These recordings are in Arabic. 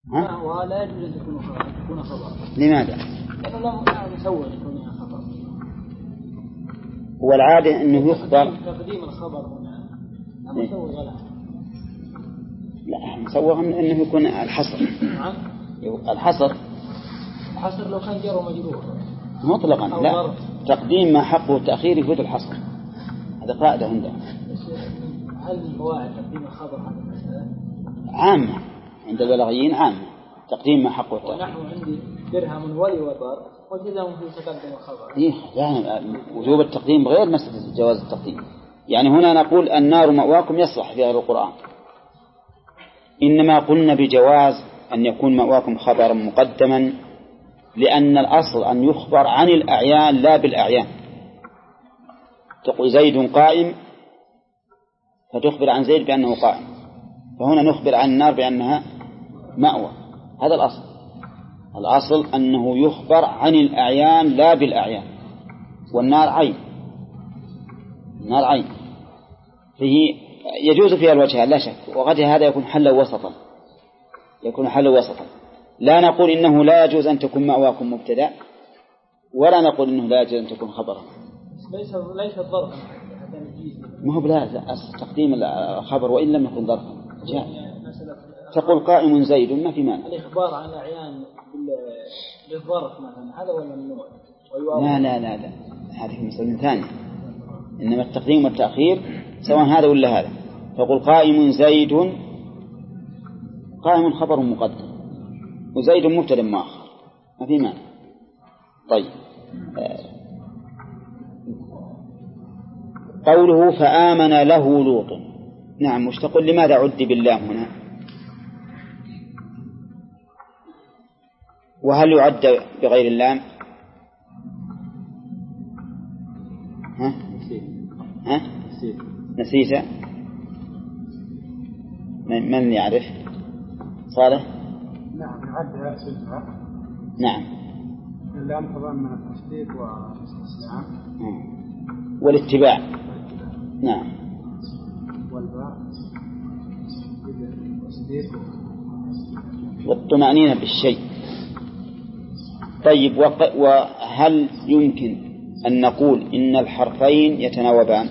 ها؟ ولا يجوز أن تكون خبر. لماذا؟ لأنه لا نسوي كونها خبر. هو العادة أنه يخبر تقديم الخبر هنا مسوغ له. لا مسوغ أنه يكون الحصر. نعم. الحصر لو كان جار ومجرور مطلقا لا، تقديم ما حقه التأخير يفيد الحصر، هذا قاعدة عندنا. هل من قواعد تقديم الخبر هذه المسألة عامة عند البلاغيين؟ عامة تقديم ما حقه التأخير. ونحن عندي درهم ولي وضر وجزاهم في تقدم الخبر. إيه يعني وجوب التقديم غير مسألة جواز التقديم. يعني هنا نقول النار مأواكم يصلح في هذا القرآن، إنما قلنا بجواز أن يكون مأواكم خبرا مقدما، لأن الأصل أن يخبر عن الأعيان لا بالأعيان. تقول زيد قائم فتخبر عن زيد بأنه قائم، فهنا نخبر عن النار بأنها مأوى. هذا الأصل أنه يخبر عن الأعيان لا بالأعيان، والنار عين، النار عين فيه يجوز فيها الوجه لا شك، وقد هذا يكون حلا وسطا. لا نقول إنه لا يجوز أن تكون مأواكم مبتدأ، ولا نقول إنه لا يجوز أن تكون خبرا. ليس ظرفا، ما هو بلا تقديم الخبر وإن لم يكن ظرفا جاء. تقول قائم زيد ما في مانع. الإخبار عن الأعيان بالظرف مثلا هذا ولا ممنوع؟ لا هذه مسألة ثانية. إنما التقديم والتأخير سواء هذا ولا هذا. تقول قائم زيد، قائم خبر مقدم وزيد مبتدأ مؤخر ما في مانع. طيب قوله فآمن له لوط، نعم وش تقول لماذا عد بالله هنا؟ وهل يعد بغير اللام؟ نسيت من يعرف؟ صالح؟ نعم يعد سلسلة. نعم اللام طبعا من التصديق والاستسلام والاتباع. نعم والباء التصديق والطمأنينة بالشيء. طيب وهل يمكن أن نقول إن الحرفين يتناوبان؟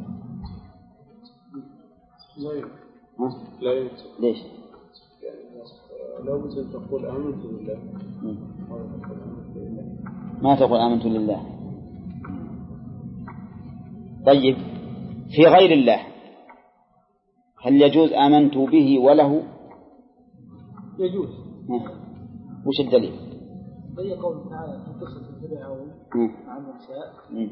لا يمكن. ليش؟ لو مثل تقول آمنت بالله ما تقول آمنت لله. طيب في غير الله هل يجوز آمنت به وله؟ يجوز. وش الدليل؟ هي قول تعالى في قصة فرعون عن موسى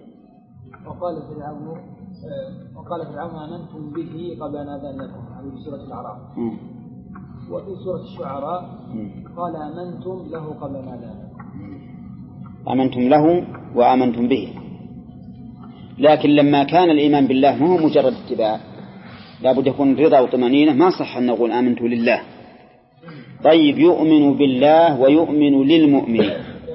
وقال فرعون آمنتم به قبل أن آذن لكم، هذه في سورة الأعراف. وفي سورة الشعراء قال آمنتم له قبل أن آذن لكم. آمنتم له وآمنتم به، لكن لما كان الإيمان بالله ما هو مجرد اتباع، لابد يكون رضا وطمأنينة، ما صح أن نقول آمنت لله. طيب يؤمن بالله ويؤمن للمؤمنين،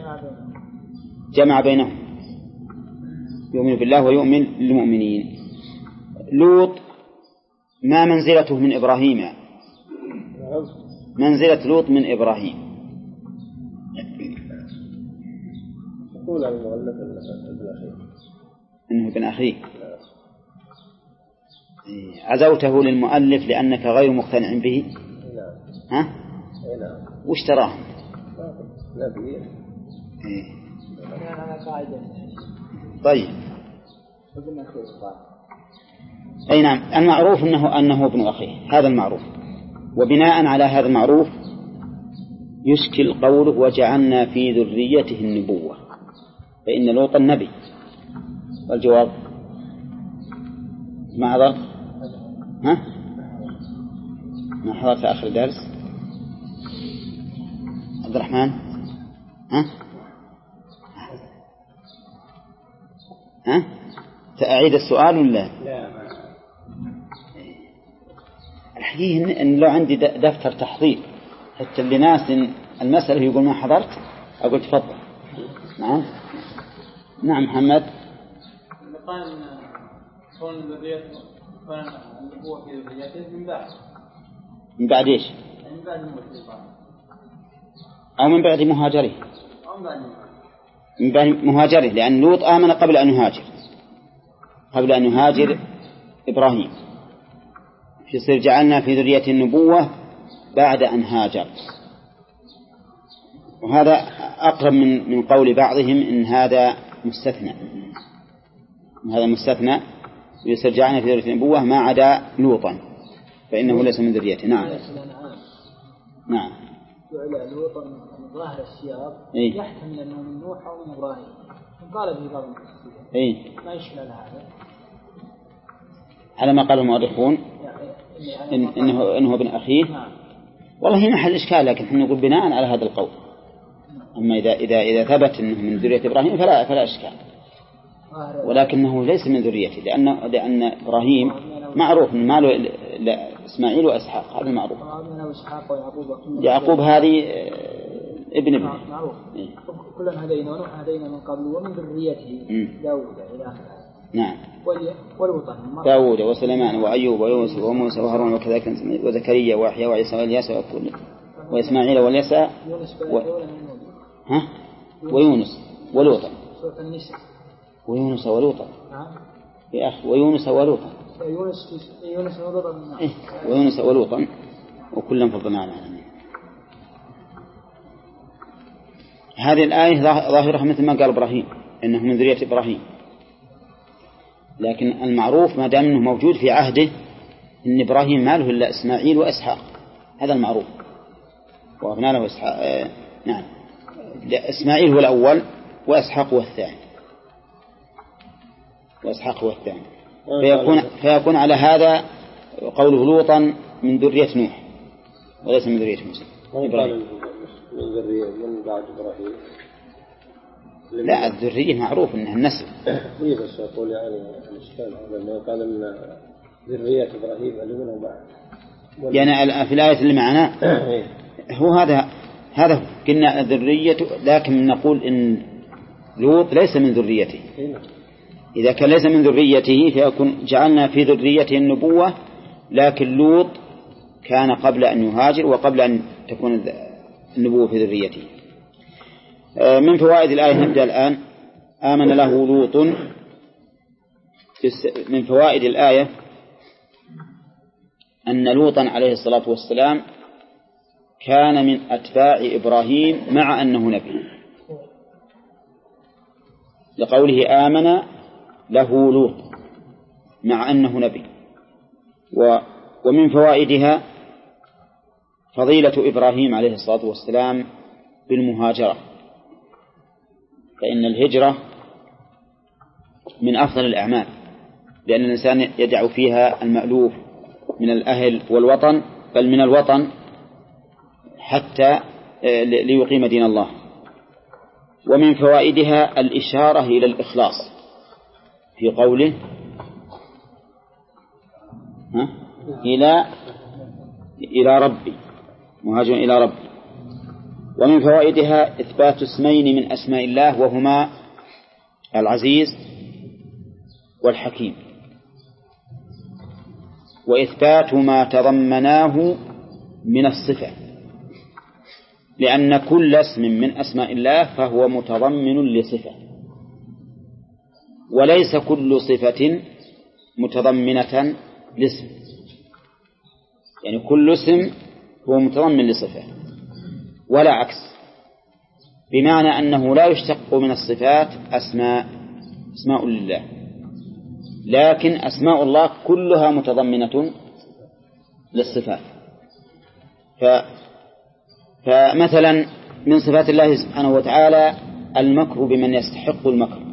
جمع بينهم، يؤمن بالله ويؤمن للمؤمنين. لوط ما منزلته من إبراهيم؟ منزلة لوط من إبراهيم. يقول عن المؤلف إنه ابن أخيه. عزوته للمؤلف لأنك غير مقتنع به. ها؟ وش تراه؟ طيب أي نعم المعروف أنه ابن أخيه، هذا المعروف. وبناء على هذا المعروف يشكل قوله وجعلنا في ذريته النبوة، فإن لوط النبي. والجواب ما حضرت؟ ها؟ ما حضرت آخر درس؟ عبد الرحمن؟ ها؟ تأعيد السؤال ولا لا؟ الحقيقة إن لو عندي دفتر تحضير حتى اللي ناس المسألة يقول ما حضرت أقول تفضل. نعم محمد. قال كون الذرية كون النبوة في ذريته من بعد ايش؟ من بعد الموت. أو من بعد مهاجره، من بعد مهاجره، لأن لوط آمن قبل أن يهاجر، قبل أن يهاجر إبراهيم، يصير جعلنا في ذرية النبوة بعد أن هاجر. وهذا أقرب من قول بعضهم إن هذا مستثنى، هذا مستثنى، يصير جعلنا في ذرية النبوة ما عدا لوطا فإنه ليس من ذريته. نعم نعم. جعل لوطا من ظاهر السياق يحتمل أنه من نوح أو من إبراهيم، قال به بعض المفسرين ما يشكل على هذا، على ما قال المؤرخون إنه ابن أخيه. والله هنا محل إشكال، لكن نحن نقول بناء على هذا القول. أما إذا ثبت أنه من ذرية إبراهيم فلا إشكال، ولكنه ليس من ذريته، لأن إبراهيم معروف من ماله إسماعيل وإسحاق، هذا معروف. يعقوب هذه ابن معروف. كلنا هدينا ونوح هدينا من قبل ومن ذريته داود إلى آخره. نعم. والوطن داود وسليمان وأيوب ويوسف وموسى وهارون وكذلك وزكريا ويحيى وعيسى والياس وإسماعيل واليسع ويونس ولوطا. ويونس ولوطا يا أخي، ويونس ولوطا، ويونس ولوطا وكلا فضلنا على العالمين. هذه الآية ظاهرها مثل ما قال إبراهيم إنه من ذرية إبراهيم، لكن المعروف ما دام أنه موجود في عهده إن إبراهيم ما له إلا إسماعيل وإسحاق، هذا المعروف، وأبنى له إسحاق. نعم، إسماعيل هو الأول وإسحاق هو الثاني، وإسحاق هو الثاني، فيكون على هذا قوله لوطا من ذرية نوح وليس من ذرية موسى إبراهيم. من ذرية من بعد إبراهيم، لا الذرية معروف إنها النسل. إيه بس أقول يعني الإشكال لما قال إن ذرية إبراهيم اللي منهم بعد، يعني في الآية اللي معنا هو هذا قلنا ذرية، لكن نقول إن لوط ليس من ذريته. إذا كان ليس من ذريته فيكون جعلنا في ذريته النبوة، لكن لوط كان قبل أن يهاجر وقبل أن تكون النبوة في ذريته. من فوائد الآية نبدأ الآن. آمن له لوط. من فوائد الآية أن لوطا عليه الصلاة والسلام كان من أتباع إبراهيم مع أنه نبي، لقوله آمن له لوط مع أنه نبي. ومن فوائدها فضيلة إبراهيم عليه الصلاة والسلام بالمهاجرة، فإن الهجرة من أفضل الأعمال، لأن الإنسان يدع فيها المألوف من الأهل والوطن، بل من الوطن حتى ليقيم دين الله. ومن فوائدها الإشارة إلى الإخلاص في قوله إلى ربي، مهاجر إلى ربي. ومن فوائدها إثبات اسمين من أسماء الله وهما العزيز والحكيم، وإثبات ما تضمناه من الصفة، لأن كل اسم من أسماء الله فهو متضمن لصفة، وليس كل صفة متضمنة لاسم، يعني كل اسم هو متضمن لصفة ولا عكس، بمعنى أنه لا يشتق من الصفات أسماء لله، لكن أسماء الله كلها متضمنة للصفات. فمثلا من صفات الله سبحانه وتعالى المكر بمن يستحق المكر،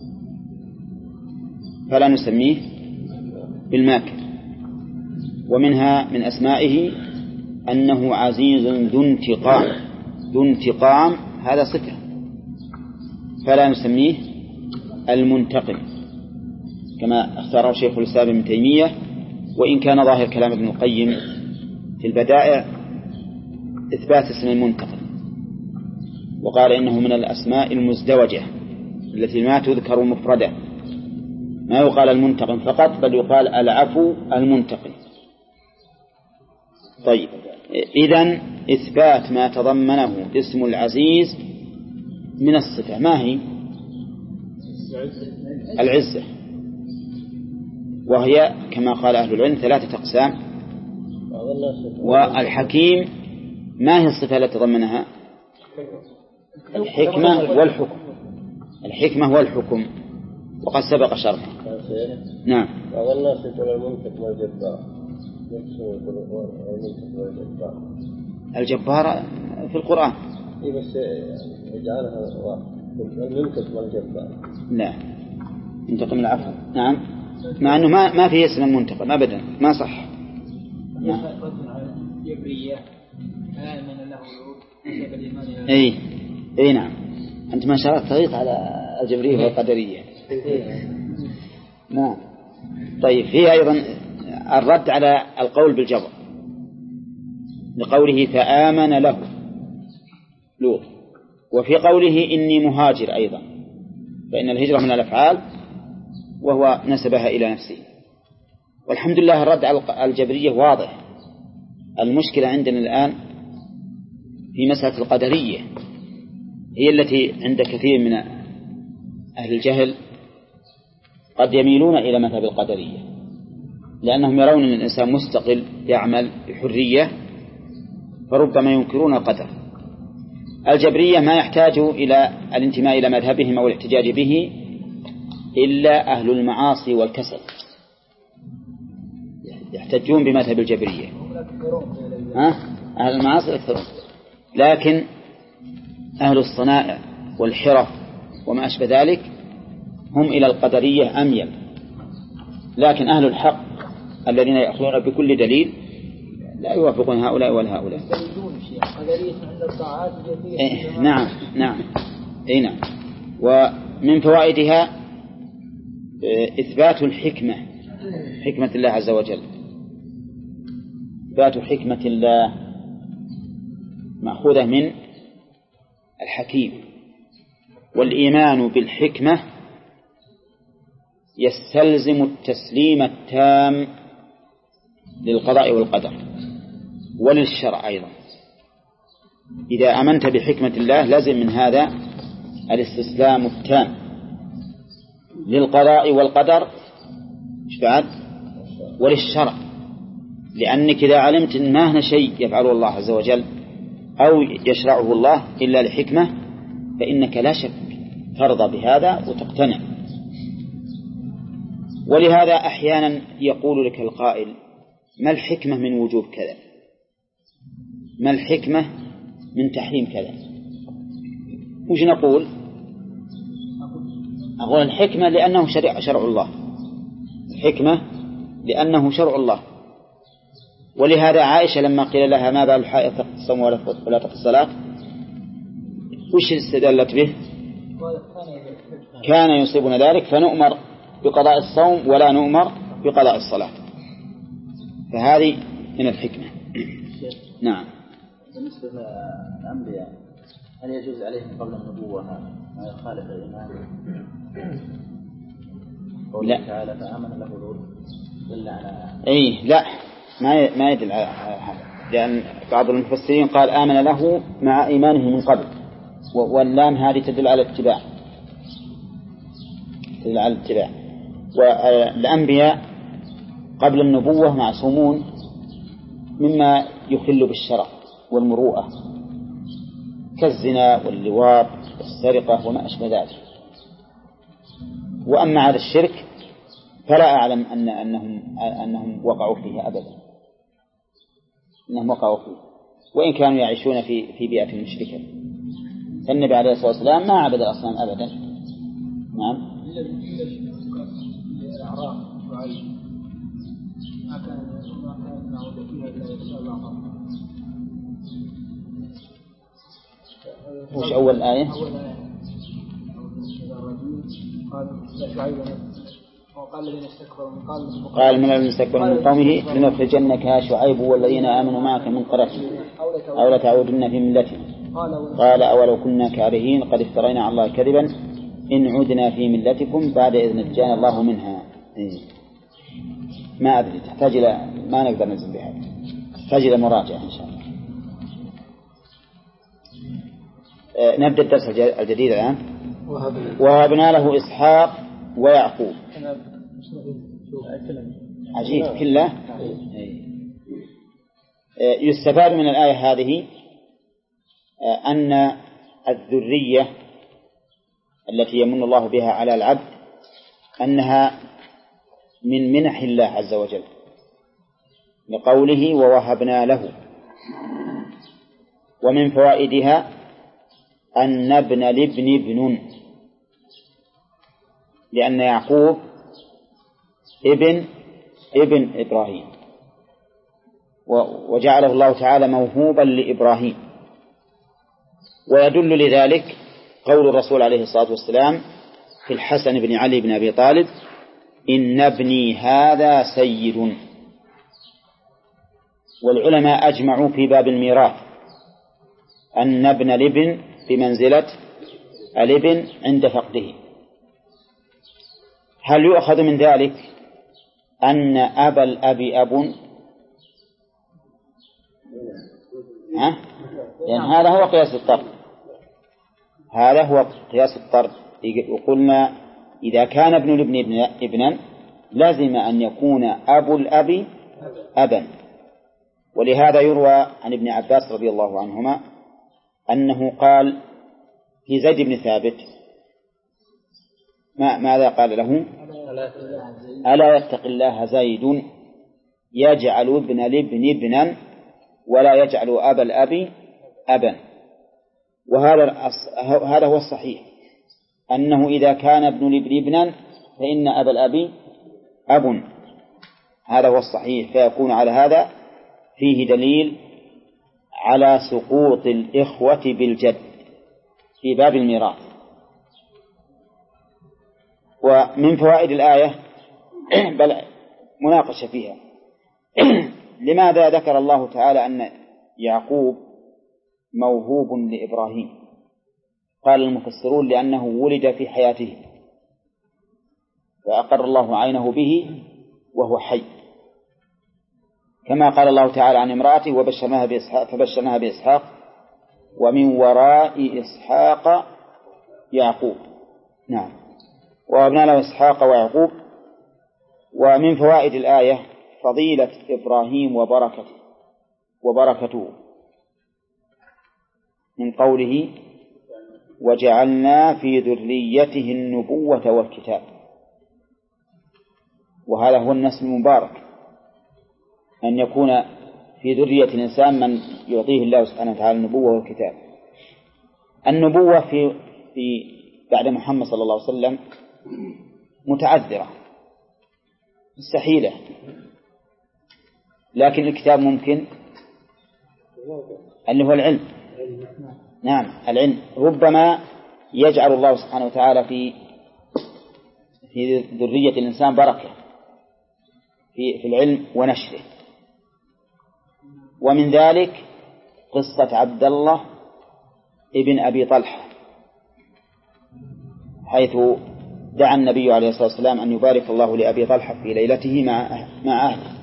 فلا نسميه بالماكر. ومنها من أسمائه أنه عزيز ذو انتقام، هذا صفة، فلا نسميه المنتقم، كما اختاره شيخ الإسلام ابن تيمية، وإن كان ظاهر كلام ابن القيم في البدائع إثبات اسم المنتقم، وقال إنه من الأسماء المزدوجة التي ما تذكر مفردة، ما يقال المنتقم فقط بل يقال العفو المنتقم. طيب، إذن إثبات ما تضمنه اسم العزيز من الصفة. ما هي؟ العزة، وهي كما قال أهل العلم 3 أقسام. والحكيم ما هي الصفة التي تضمنها؟ الحكمة والحكم. الحكمة والحكم، وقد سبق شرحه. نعم. بعض الناس يقول المنطق والجبار. الجبار في القرآن. إيه بس يجعلها المنطق والجبار. لا، منتقم العفو. نعم، مع أنه ما فيه اسم المنتقم أبدا، ما صح. نعم. جبرية آمن له نسب الإيمان إلى أي نعم. أنت ما شاء الله تغيط على الجبرية والقدرية. نعم. طيب، فيه أيضا الرد على القول بالجبر لقوله فآمن له لوط، وفي قوله إني مهاجر أيضا، فإن الهجرة من الأفعال وهو نسبها إلى نفسه. والحمد لله الرد على الجبرية واضح. المشكلة عندنا الآن في مسألة القدرية، هي التي عند كثير من أهل الجهل قد يميلون إلى مذهب القدرية، لأنهم يرون أن الإنسان مستقل يعمل بحرية، فربما ينكرون القدر. الجبرية ما يحتاج إلى الانتماء إلى مذهبهم أو الاحتجاج به إلا أهل المعاصي والكسل، يحتجون بمذهب الجبرية. أهل المعاصي أكثرون، لكن أهل الصنائع والحرف وما أشبه ذلك هم إلى القدرية أميل. لكن أهل الحق الذين يأخذون بكل دليل لا يوافقون هؤلاء ولا هؤلاء. نعم. ومن فوائدها إثبات الحكمة، حكمة الله عز وجل. إثبات حكمة الله مأخوذة من الحكيم، والإيمان بالحكمة يستلزم التسليم التام للقضاء والقدر وللشرع أيضا. إذا آمنت بحكمة الله لازم من هذا الاستسلام التام للقضاء والقدر وللشرع، لأنك إذا علمت أن ما هنا شيء يفعله الله عز وجل أو يشرعه الله إلا لحكمة، فإنك لا شك ترضى بهذا وتقتنع. ولهذا أحيانا يقول لك القائل ما الحكمة من وجوب كذا، ما الحكمة من تحريم كذا؟ وش نقول؟ أقول الحكمة لأنه شرع الله، الحكمة لأنه شرع الله. ولهذا عائشة لما قيل لها ما بال الحائض تقضي الصوم ولا تقضي الصلاة، وش استدلت به؟ كان يصيبنا ذلك فنؤمر بقضاء الصوم ولا نؤمر بقضاء الصلاة، فهذه من الحكمة. نعم. بالنسبة للأنبياء هل يجوز عليهم قبل النبوة ما يخالف الإيمان؟ لا تعالى فآمن له لوط إلا على لا ما يدل على هذا، لأن بعض المفسرين قال آمن له مع إيمانه من قبل، واللام هذه تدل على الاتباع، والأنبياء قبل النبوة معصومون مما يخل بالشرع والمروءة كالزنا واللواط والسرقة وما أشبه ذلك. وأما على الشرك فلا أعلم أنهم وقعوا فيه أبدا، أنهم وقعوا فيه وإن كانوا يعيشون في بيئة مشركة. فالنبي عليه الصلاة والسلام ما عبد الأصنام أبدا. نعم. وش أول آية؟ قال من الذين استكبروا من قومه لنخرجنك يا شعيب والذين آمنوا معك من قريتنا أو لتعودن في ملتنا. قال أولو كنا كارهين قد افترينا على الله كذبا إن عدنا في ملتكم بعد إذ نجانا الله منها. ما أدري، تحتاج إلى ما نقدر ننزل بها، تحتاج إلى مراجعة إن شاء الله. نبدأ الدرس الجديد الآن. وهبنا له إسحاق ويعقوب. عجيب كله. يستفاد من الآية هذه أن الذرية التي يمن الله بها على العبد أنها من منح الله عز وجل، لقوله ووهبنا له. ومن فوائدها أن ابن لابن ابن، لأن يعقوب ابن إبراهيم، وجعله الله تعالى موهوبا لإبراهيم. ويدل لذلك قول الرسول عليه الصلاة والسلام في الحسن بن علي بن أبي طالب: إن ابني هذا سيد. والعلماء أجمعوا في باب الميراث أن ابن الابن بمنزلة الابن عند فقده. هل يؤخذ من ذلك أن أبا الأب أب؟ لأن هذا هو قياس الطرد، هذا هو قياس الطرد. وقلنا إذا كان ابن الابن ابنا لازم أن يكون أبو الأب أبا. ولهذا يروى عن ابن عباس رضي الله عنهما أنه قال في زيد بن ثابت: ماذا قال له؟ ألا يتق الله زيد يجعل ابن الابن ابنا ولا يجعل أبا الأب أبا. وهذا هو الصحيح، أنه إذا كان ابن الابن ابنا فإن أبا الأب أب. هذا هو الصحيح. فيكون على هذا فيه دليل على سقوط الإخوة بالجد في باب الميراث. ومن فوائد الآية بل مناقشة فيها لماذا ذكر الله تعالى أن يعقوب موهوب لإبراهيم؟ قال المفسرون: لأنه ولد في حياته فأقر الله عينه به وهو حي، كما قال الله تعالى عن امرأته: فبشرناها بإسحاق ومن وراء إسحاق يعقوب. نعم، وأبنى له إسحاق ويعقوب. ومن فوائد الآية فضيلة إبراهيم وبركته من قوله: وجعلنا في ذريته النبوة والكتاب. وهذا هو النسل المبارك، أن يكون في ذرية الإنسان من يعطيه الله سبحانه وتعالى النبوة والكتاب. النبوة في بعد محمد صلى الله عليه وسلم متعذرة مستحيلة، لكن الكتاب ممكن، اللي هو العلم. نعم، العلم ربما يجعل الله سبحانه وتعالى في ذرية الإنسان بركة في العلم ونشره. ومن ذلك قصة عبد الله ابن أبي طلحة، حيث دعا النبي عليه الصلاة والسلام أن يبارك الله لأبي طلحة في ليلته مع أهله.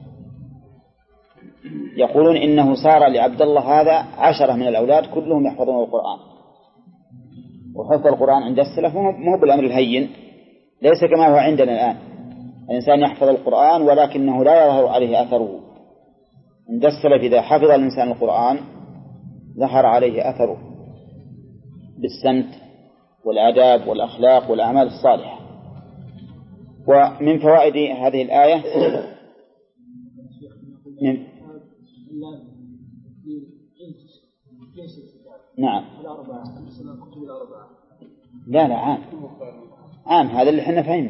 يقولون إنه صار لعبد الله هذا 10 من الأولاد كلهم يحفظون القرآن. وحفظ القرآن عند السلف مو بالأمر الهين، ليس كما هو عندنا الآن، الإنسان يحفظ القرآن ولكنه لا يظهر عليه أثره. عند السلف إذا حفظ الإنسان القرآن ظهر عليه أثره بالسمت والآداب والأخلاق والأعمال الصالحة. ومن فوائد هذه الآية نعم، لا عام هذا اللي احنا فهمنا.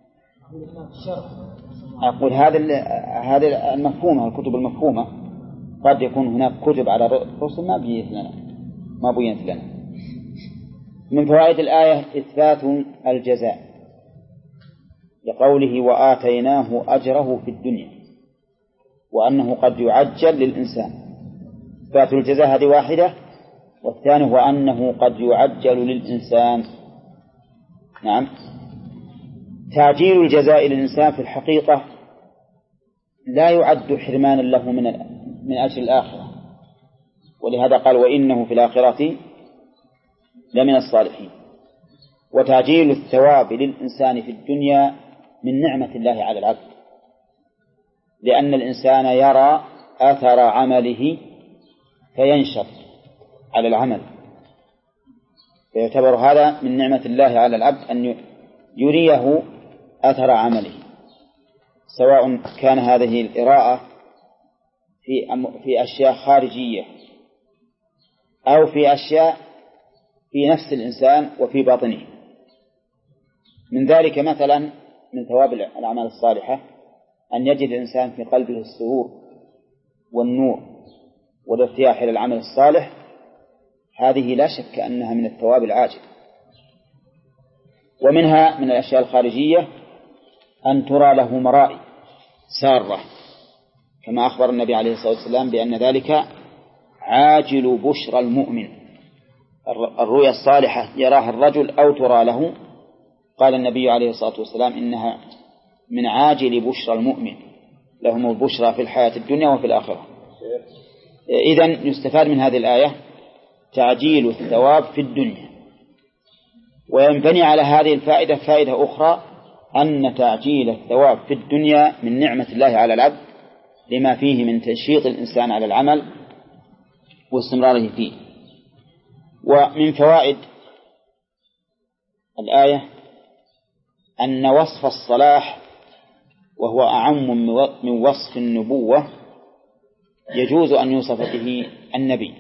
أقول هذا المفهومة، الكتب المفهومة قد يكون هناك كتب على الرسل ما بينت لنا. من فوائد الآية إثبات الجزاء لقوله: وآتيناه أجره في الدنيا، وأنه قد يعجل للإنسان. إثبات الجزاء هذه واحدة، والثاني هو أنه قد يعجل للإنسان. نعم، تعجيل الجزاء للإنسان في الحقيقة لا يعد حرمانا له من أجل الآخرة، ولهذا قال: وإنه في الآخرة لمن الصالحين. وتعجيل الثواب للإنسان في الدنيا من نعمة الله على العبد، لأن الإنسان يرى أثر عمله فينشط على العمل، فيعتبر هذا من نعمة الله على العبد أن يريه أثر عمله، سواء كان هذه الإراءة في أشياء خارجية أو في أشياء في نفس الإنسان وفي باطنه. من ذلك مثلا من ثواب الأعمال الصالحة أن يجد الإنسان في قلبه السرور والنور والارتياح إلى العمل الصالح، هذه لا شك أنها من الثواب العاجل. ومنها من الأشياء الخارجية أن ترى له مرائي سارة، كما أخبر النبي عليه الصلاة والسلام بأن ذلك عاجل بشرى المؤمن. الرؤيا الصالحة يراها الرجل أو ترى له، قال النبي عليه الصلاة والسلام إنها من عاجل بشرى المؤمن، لهم البشرى في الحياة الدنيا وفي الآخرة. إذن يستفاد من هذه الآية تعجيل الثواب في الدنيا. وينبني على هذه الفائدة فائدة أخرى، أن تعجيل الثواب في الدنيا من نعمة الله على العبد، لما فيه من تنشيط الإنسان على العمل واستمراره فيه. ومن فوائد الآية أن وصف الصلاح، وهو أعم من وصف النبوة، يجوز أن يوصف به النبي،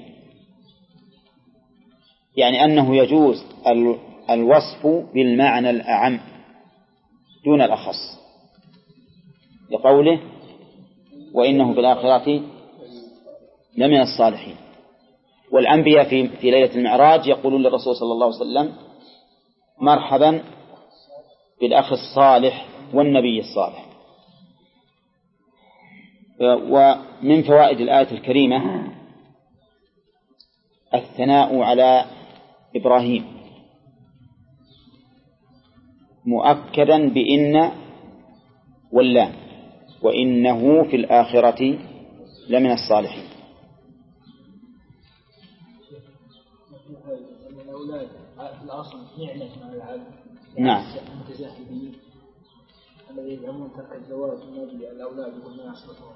يعني أنه يجوز الوصف بالمعنى الأعم دون الأخص، لقوله وإنه في الآخرة لمن الصالحين. والأنبياء في ليلة المعراج يقولون للرسول صلى الله عليه وسلم مرحبا بالأخ الصالح والنبي الصالح. ومن فوائد الآية الكريمة الثناء على إبراهيم مؤكدا بإن واللام، وإنه في الآخرة لمن الصالحين. الأولاد في الأصل نعمة على العبد، نعم. المتزاهدين الذين يزعمون ترك الزواج من أجل الأولاد وهم يصرفون.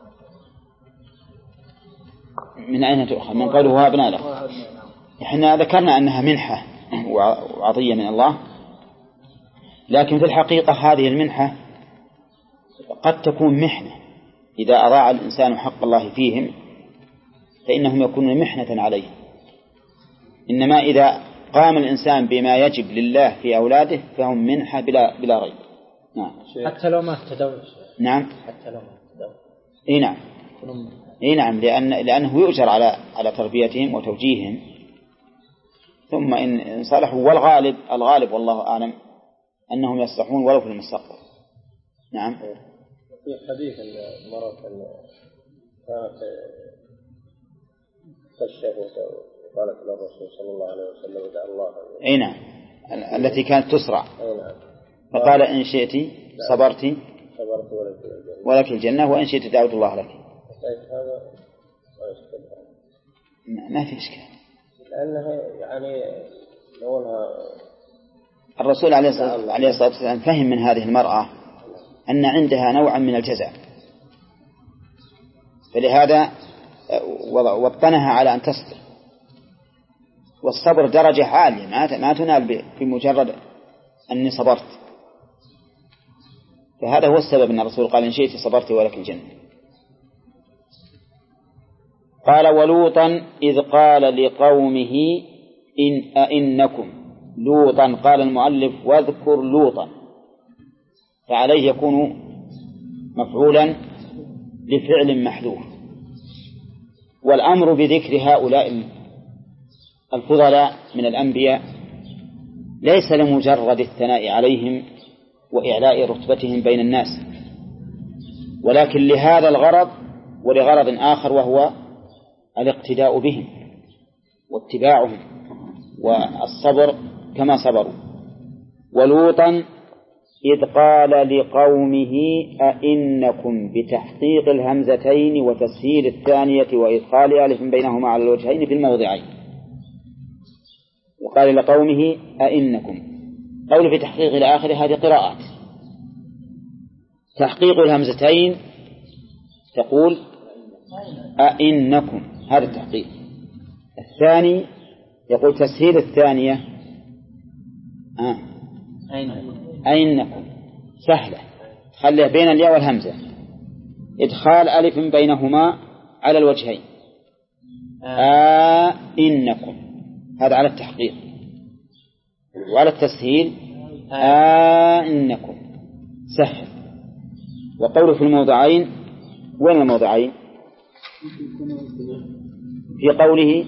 من أين تؤخذ؟ من قوله وهبنا له. إحنا ذكرنا أنها منحة وعطية من الله، لكن في الحقيقة هذه المنحة قد تكون محنة. إذا أضاع الإنسان حق الله فيهم فإنهم يكونون محنة عليه. إنما إذا قام الإنسان بما يجب لله في أولاده فهم منحة بلا ريب. نعم. حتى لو ما اهتدوا. نعم. حتى لو ما اهتدوا. إيه نعم. إيه نعم، لأنه يؤجر على تربيتهم وتوجيههم، ثم إن صالحوا. والغالب والله أعلم أنهم يصلحون ولو في المستقبل. نعم. في حديث المرأة كانت تشهد وقالت للرسول صلى الله عليه وسلم ادعى الله. أي نعم، التي كانت تسرع. أي نعم. فقال إن شئت صبرت ولك الجنة وإن شئت دعوت الله لك. هذا ما في إشكال، لأنها يعني لونها. الرسول عليه الصلاة والسلام فهم من هذه المرأة أن عندها نوعا من الجزع، فلهذا وطنها على أن تصبر، والصبر درجة عالية ما تنال بمجرد أني صبرت. فهذا هو السبب أن الرسول قال إن شئت صبرت ولك الجنة. قال ولوطا إذ قال لقومه إنكم لوطا. قال المؤلف واذكر لوطا، فعليه يكون مفعولا لفعل محذوف. والأمر بذكر هؤلاء الفضلاء من الأنبياء ليس لمجرد الثناء عليهم وإعلاء رتبتهم بين الناس، ولكن لهذا الغرض ولغرض آخر، وهو الاقتداء بهم واتباعهم والصبر كما صبروا. ولوطا إذ قال لقومه أئنكم بتحقيق الهمزتين وتسهيل الثانية وإدخال ألف بينهما على الوجهين في الموضعين. وقال لقومه أئنكم. قول في تحقيق إلى آخره هذه قراءات. تحقيق الهمزتين تقول أئنكم، هذا التحقيق. الثاني يقول تسهيل الثانية أئنكم سهلة، خليها بين الياء والهمزة، إدخال ألف بينهما على الوجهين أئنكم، هذا على التحقيق. وعلى التسهيل أئنكم سهل. وقوله في الموضعين، وين الموضعين؟ في قوله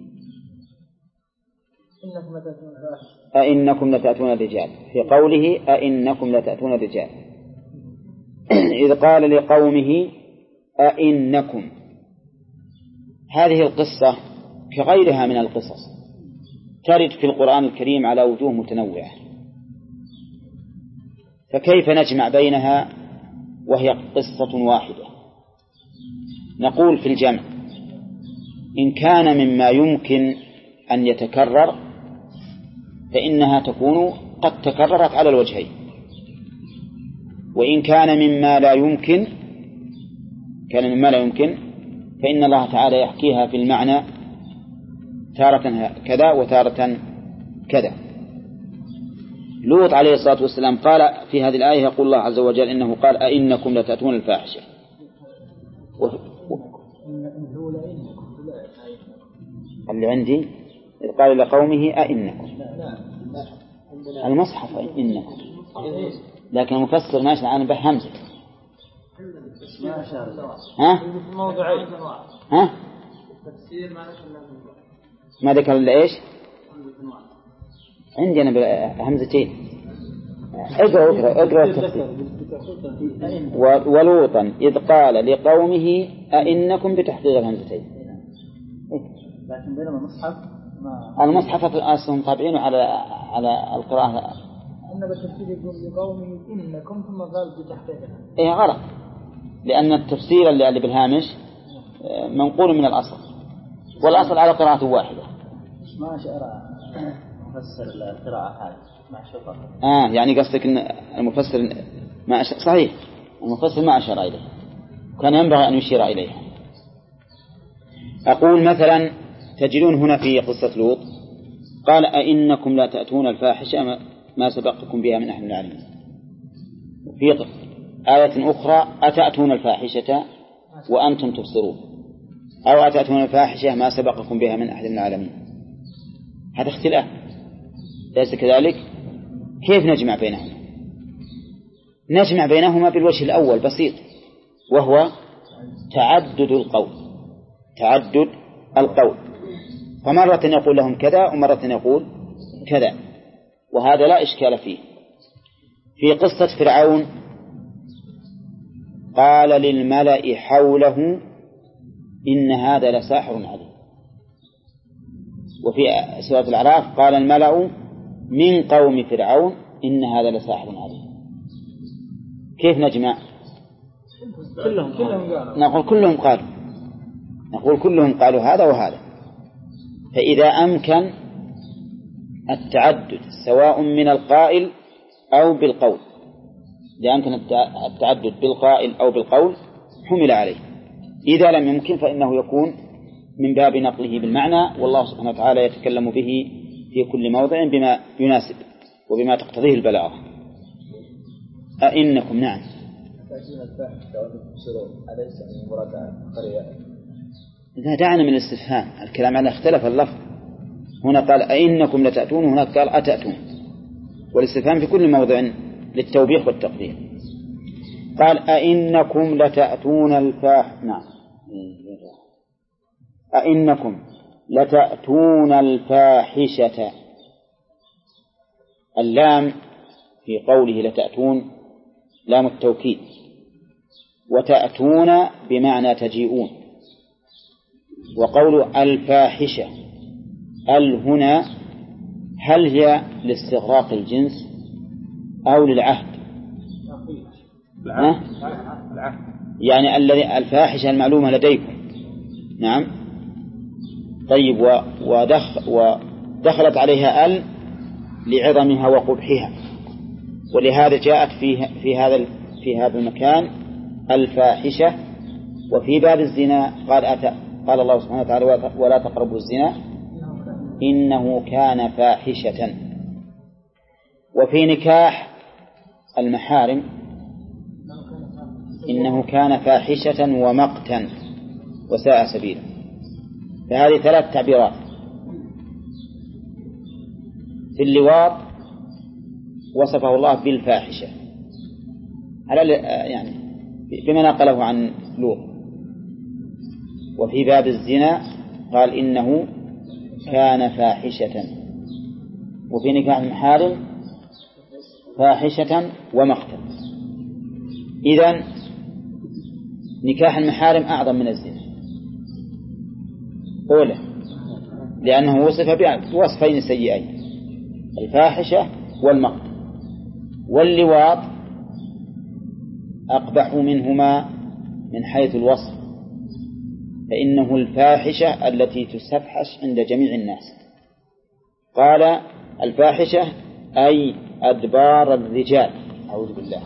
أئنكم لتأتون الرجال، في قوله أئنكم لتأتون الرجال. إذ قال لقومه أئنكم، هذه القصة كغيرها من القصص ترد في القرآن الكريم على وجوه متنوعة، فكيف نجمع بينها وهي قصة واحدة؟ نقول في الجمع إن كان مما يمكن أن يتكرر فإنها تكون قد تكررت على الوجهين، وإن كان مما لا يمكن فإن الله تعالى يحكيها في المعنى تارة كذا وتارة كذا. لوط عليه الصلاة والسلام قال في هذه الآية، يقول الله عز وجل إنه قال أئنكم لتأتون الفاحشة، اللي عندي إذ قال لقومه أئنكم، المصحف أئنكم، لكن المفسر ماشي معنا بهمزة. ها ما ذكر إلا إيش؟ عندي أنا بهمزتين. اقرأ التفسير. ولوطا إذ قال لقومه أئنكم بتحقيق الهمزتين. لكن بينما المصحف أصلهم طابعين على القراءة. أن بالتفسير يقول لقومه إنكم ثم قال بتحقيقها. إيه غلط، لأن التفسير اللي بالهامش منقول من الأصل، والأصل على قراءة واحدة. ما أشعر مفسر القراءة هذه مع شفر. يعني قصدك إن المفسر ما أشار. صحيح، المفسر ما أشار إليه، كان ينبغي أن يشير إليه. أقول مثلا تجدون هنا في قصة لوط قال أئنكم لا تأتون الفاحشة ما سبقكم بها من أحد العالمين. في آية أخرى أتأتون الفاحشة وأنتم تبصرون، أو أتأتون الفاحشة ما سبقكم بها من أحد العالمين. هذا اختلاف، ليس كذلك؟ كيف نجمع بينهما؟ نجمع بينهما بالوجه الأول بسيط، وهو تعدد القول، فمرة يقول لهم كذا ومرة يقول كذا، وهذا لا إشكال فيه. في قصة فرعون قال للملأ حوله إن هذا لساحر عليم، وفي سورة الأعراف قال الملأ من قوم فرعون إن هذا لساحر عليم. كيف نجمع؟ نقول كلهم قالوا هذا وهذا. فإذا أمكن التعدد سواء من القائل أو بالقول، إذا أمكن التعدد بالقائل أو بالقول حمل عليه. إذا لم يمكن فإنه يكون من باب نقله بالمعنى، والله سبحانه وتعالى يتكلم به في كل موضع بما يناسب وبما تقتضيه البلاغة. أئنكم نعم إذا دعنا من الاستفهام، الكلام عنه اختلف اللفظ، هنا قال أئنكم لتأتون وهناك قال أتأتون، والاستفهام في كل موضع للتوبيخ والتقدير. قال أئنكم لتأتون نعم أئنكم لتأتون الفاحشة. اللام في قوله لتأتون لام التوكيد، وتأتون بمعنى تجيئون. وقول الفاحشة هنا هل هي لاستغراق الجنس أو للعهد؟ يعني الفاحشة المعلومة لديكم. نعم. طيب دخلت عليها ال لعظمها وقبحها، ولهذا جاءت في هذا المكان الفاحشة. وفي باب الزنا قال الله سبحانه وتعالى ولا تقربوا الزنا إنه كان فاحشة. وفي نكاح المحارم إنه كان فاحشة ومقتا وساء سبيلا. فهذه 3 تعبيرات. في اللواط وصفه الله بالفاحشة على يعني بما نقله عن لوط. وفي باب الزنا قال إنه كان فاحشة. وفي نكاح المحارم فاحشة ومقتا. إذن نكاح المحارم أعظم من الزنا أولا، لأنه وصف بوصفين سيئين، الفاحشة والمقت. واللواط أقبح منهما من حيث الوصف، فإنه الفاحشة التي تستفحش عند جميع الناس. قال الفاحشة أي أدبار الرجال، أعوذ بالله.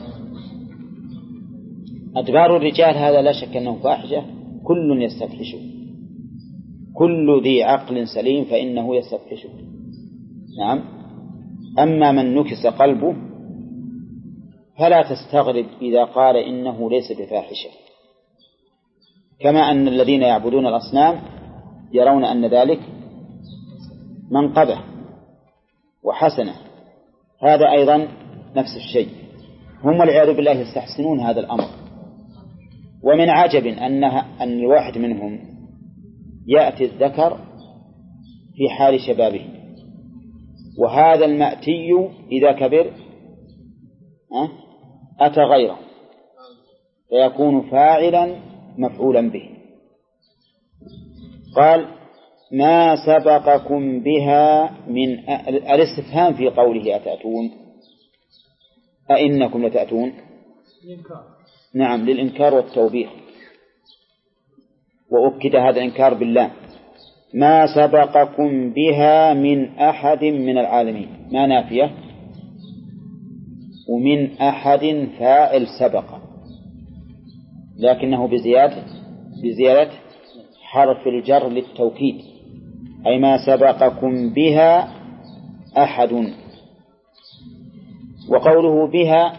أدبار الرجال هذا لا شك أنه فاحشة، كل يستفحشه، كل ذي عقل سليم فإنه يستفحشه. نعم. أما من نكس قلبه فلا تستغرب إذا قال إنه ليس بفاحشة، كما أن الذين يعبدون الأصنام يرون أن ذلك منقبة وحسنة، هذا أيضا نفس الشيء. هم والعياذ بالله يستحسنون هذا الأمر. ومن عجب أن الواحد منهم يأتي الذكر في حال شبابه، وهذا المأتي إذا كبر أتى غيره فيكون فاعلا مفعولا به. قال ما سبقكم بها من الاستفهام في قوله أتأتون، أئنكم لتأتون، نعم للإنكار والتوبيخ، وأكد هذا الإنكار بالله. ما سبقكم بها من أحد من العالمين، ما نافية، ومن أحد فاعل سبق، لكنه بزيادة حرف الجر للتوكيد، أي ما سبقكم بها أحد. وقوله بها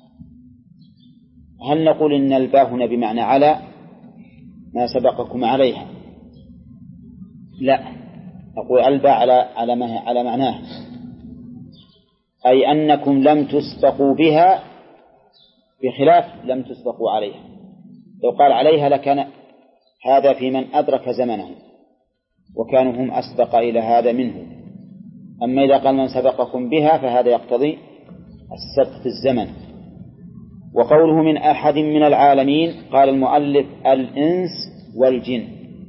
هل نقول إن الباء هنا بمعنى على ما سبقكم عليها؟ لا، نقول الباء على معناه، أي أنكم لم تسبقوا بها بخلاف لم تسبقوا عليها. لو قال عليها لكان هذا في من أدرك زمنه وكانوا هم أسبق إلى هذا منه. أما إذا قال من سبقكم بها فهذا يقتضي السبق في الزمن. وقوله من أحد من العالمين قال المؤلف الإنس والجن.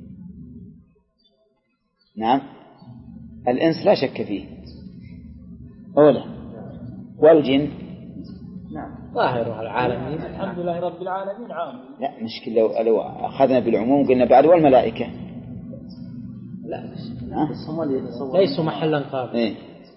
نعم الإنس لا شك فيه أولا، والجن نعم ظاهرها العالمين. الحمد لله رب العالمين عام. لا مشكلة لو أخذنا بالعموم قلنا بعد والملائكة لا ليسوا محلا قابل. إيه؟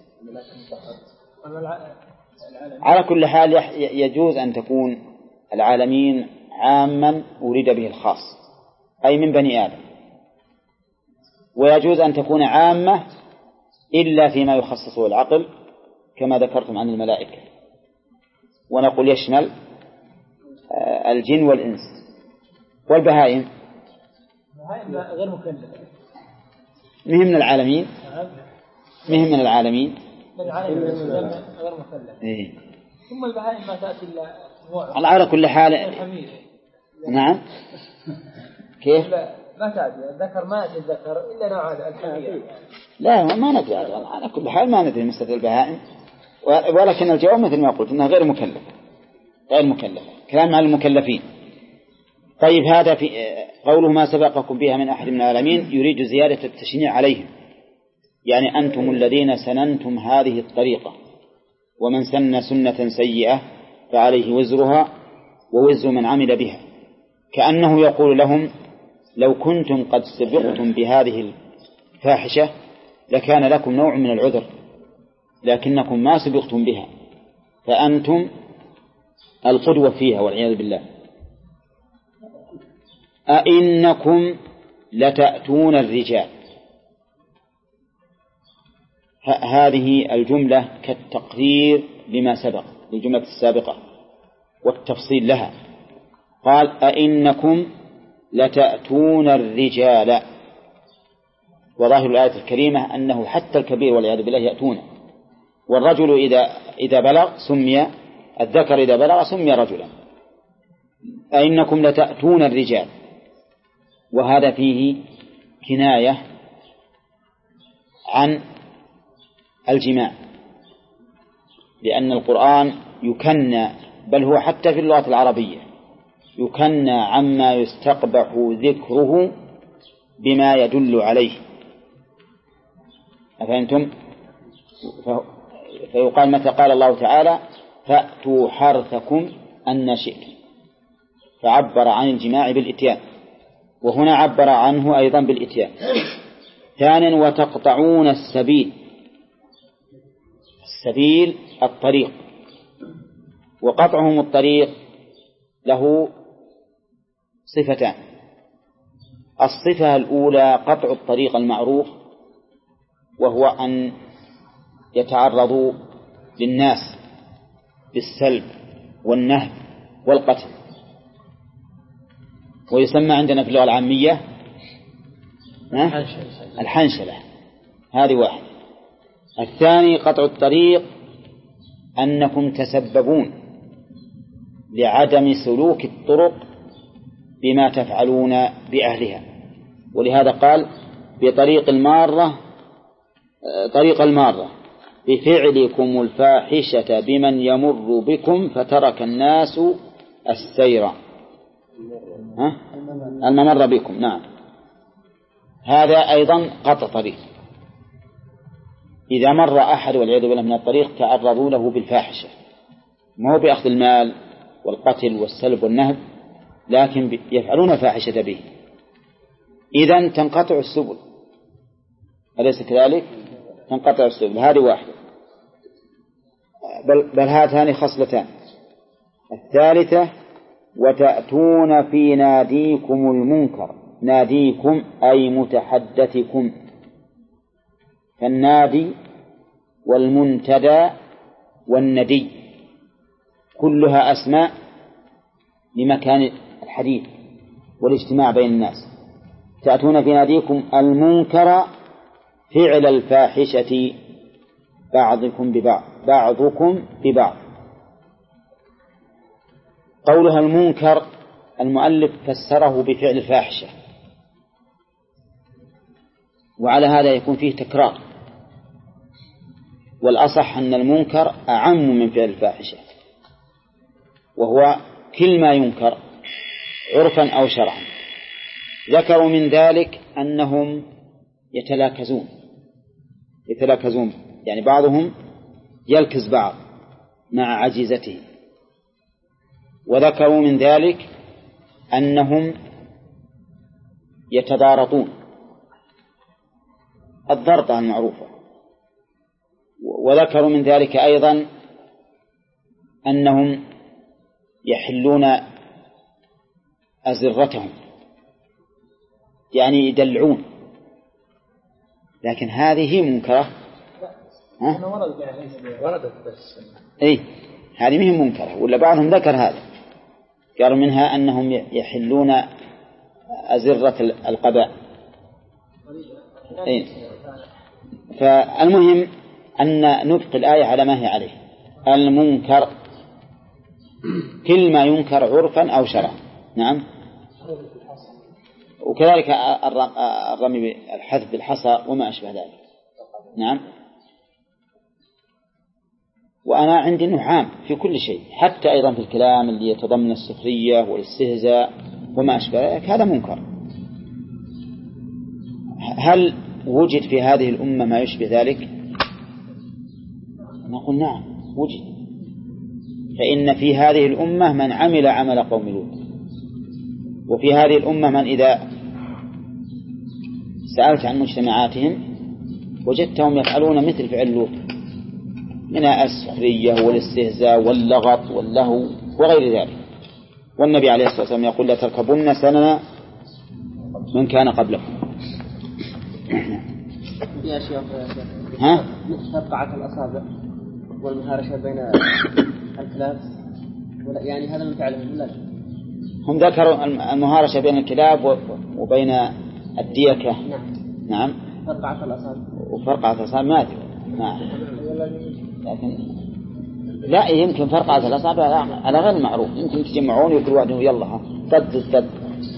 على كل حال يجوز أن تكون العالمين عاما أريد به الخاص أي من بني آدم، ويجوز أن تكون عامة إلا فيما يخصصه العقل كما ذكرتم عن الملائكة. ونقول يشمل الجن والإنس والبهائم. غير مكلف، مهم من العالمين، مهم من العالمين غير مكلف. إيه. ثم البهائم ما تأتي إلا على كل حال. نعم كيف ما تأتي الذكر، ما يأتي الذكر إلا نوع الحمير. لا ما ندري على كل حال ما ندري مسألة البهائم، ولكن الجواب مثل ما قلت أنها غير مكلفة، غير مكلفة، كلام على المكلفين. طيب هذا في قوله ما سبقكم بها من أحد من العالمين يريد زيادة التشنيع عليهم، يعني أنتم الذين سننتم هذه الطريقة، ومن سن سنة سيئة فعليه وزرها ووزر من عمل بها، كأنه يقول لهم لو كنتم قد سبقتم بهذه الفاحشة لكان لكم نوع من العذر، لكنكم ما سبقتم بها، فأنتم القدوة فيها والعياذ بالله. أئنكم لتأتون الرجال، هذه الجملة كالتقرير لما سبق للجملة السابقة والتفصيل لها. قال أئنكم لتأتون الرجال، وظاهر الآية الكريمة أنه حتى الكبير والعياذ بالله يأتون، والرجل إذا بلغ سمي، الذكر إذا بلغ سمي رجلا. أئنكم لتأتون الرجال، وهذا فيه كناية عن الجماع، لأن القرآن يكنى، بل هو حتى في اللغة العربية يكنى عما يستقبح ذكره بما يدل عليه. أفهمتم؟ فيقال متى قال الله تعالى فأتوا حرثكم أن شئتم، فعبر عن الجماع بالإتيان، وهنا عبر عنه أيضا بالإتيان. ثانيا وتقطعون السبيل، السبيل الطريق، وقطعهم الطريق له صفتان. الصفة الأولى قطع الطريق المعروف، وهو أن يتعرضوا للناس بالسلب والنهب والقتل، ويسمى عندنا في اللغة العامية الحنشلة. هذه واحد. الثاني قطع الطريق أنكم تسببون لعدم سلوك الطرق بما تفعلون بأهلها، ولهذا قال بطريق المارة، طريق المارة بفعلكم الفاحشة بمن يمر بكم فترك الناس السير، الممر بكم. نعم، هذا أيضا قطع طريق. إذا مر أحد والعياذ بالله من الطريق تعرضوا له بالفاحشة، ما هو بأخذ المال والقتل والسلب والنهب، لكن يفعلون فاحشة به، إذن تنقطع السبل، أليس كذلك؟ تنقطع السبل. هذه واحدة. بل هاتان خصلتان. الثالثة وتأتون في ناديكم المنكر، ناديكم أي متحدثكم، فالنادي والمنتدى والندي كلها أسماء لمكان الحديث والاجتماع بين الناس. تأتون في ناديكم المنكر فعل الفاحشة بعضكم ببعض، بعضكم ببعض. قولها المنكر المؤلف فسره بفعل الفاحشة، وعلى هذا يكون فيه تكرار، والأصح أن المنكر أعم من فعل الفاحشة، وهو كل ما ينكر عرفا أو شرعا. ذكروا من ذلك أنهم يتلاكزون، يعني بعضهم يلكز بعض مع عجيزته. وذكروا من ذلك أنهم يتضارطون، الضرطة المعروفة. وذكروا من ذلك أيضا أنهم يحلون أزرتهم، يعني يدلعون، لكن هذه منكرة. وردت بس هذه مهم منكرة، ولا بعضهم ذكر هذا، قالوا منها أنهم يحلون أزرة القباء. فالمهم أن نبقي الآية على ما هي عليه، المنكر كل ما ينكر عرفا أو شرعا. نعم. وكذلك الرمي بالحذف بالحصى وما أشبه ذلك. نعم. وأنا عندي نعام في كل شيء، حتى أيضا في الكلام اللي يتضمن السخرية والاستهزاء وما أشبه ذلك، هذا منكر. هل وجد في هذه الأمة ما يشبه ذلك؟ نقول نعم وجد. فإن في هذه الأمة من عمل عمل قوم لوط، وفي هذه الأمة من إذا سألت عن مجتمعاتهم وجدتهم يفعلون مثل فعل لوط من السخرية والاستهزاء واللغط واللهو وغير ذلك. والنبي عليه الصلاة والسلام يقول لا تركبن سنن من كان قبلكم. يا شيخ فرقعة الأصابع والمهارشة بين الكلاب يعني هذا من فعلهم لا؟ هم ذكروا المهارشة بين الكلاب وبين الديكة. نعم. فرقعة الأصابع وفرقعة الأصابع ما أدري. نعم. لكن لا يمكن فرقعة الأصابع على غير المعروف، يمكن تجمعون ويقولوا واحد يلا ضد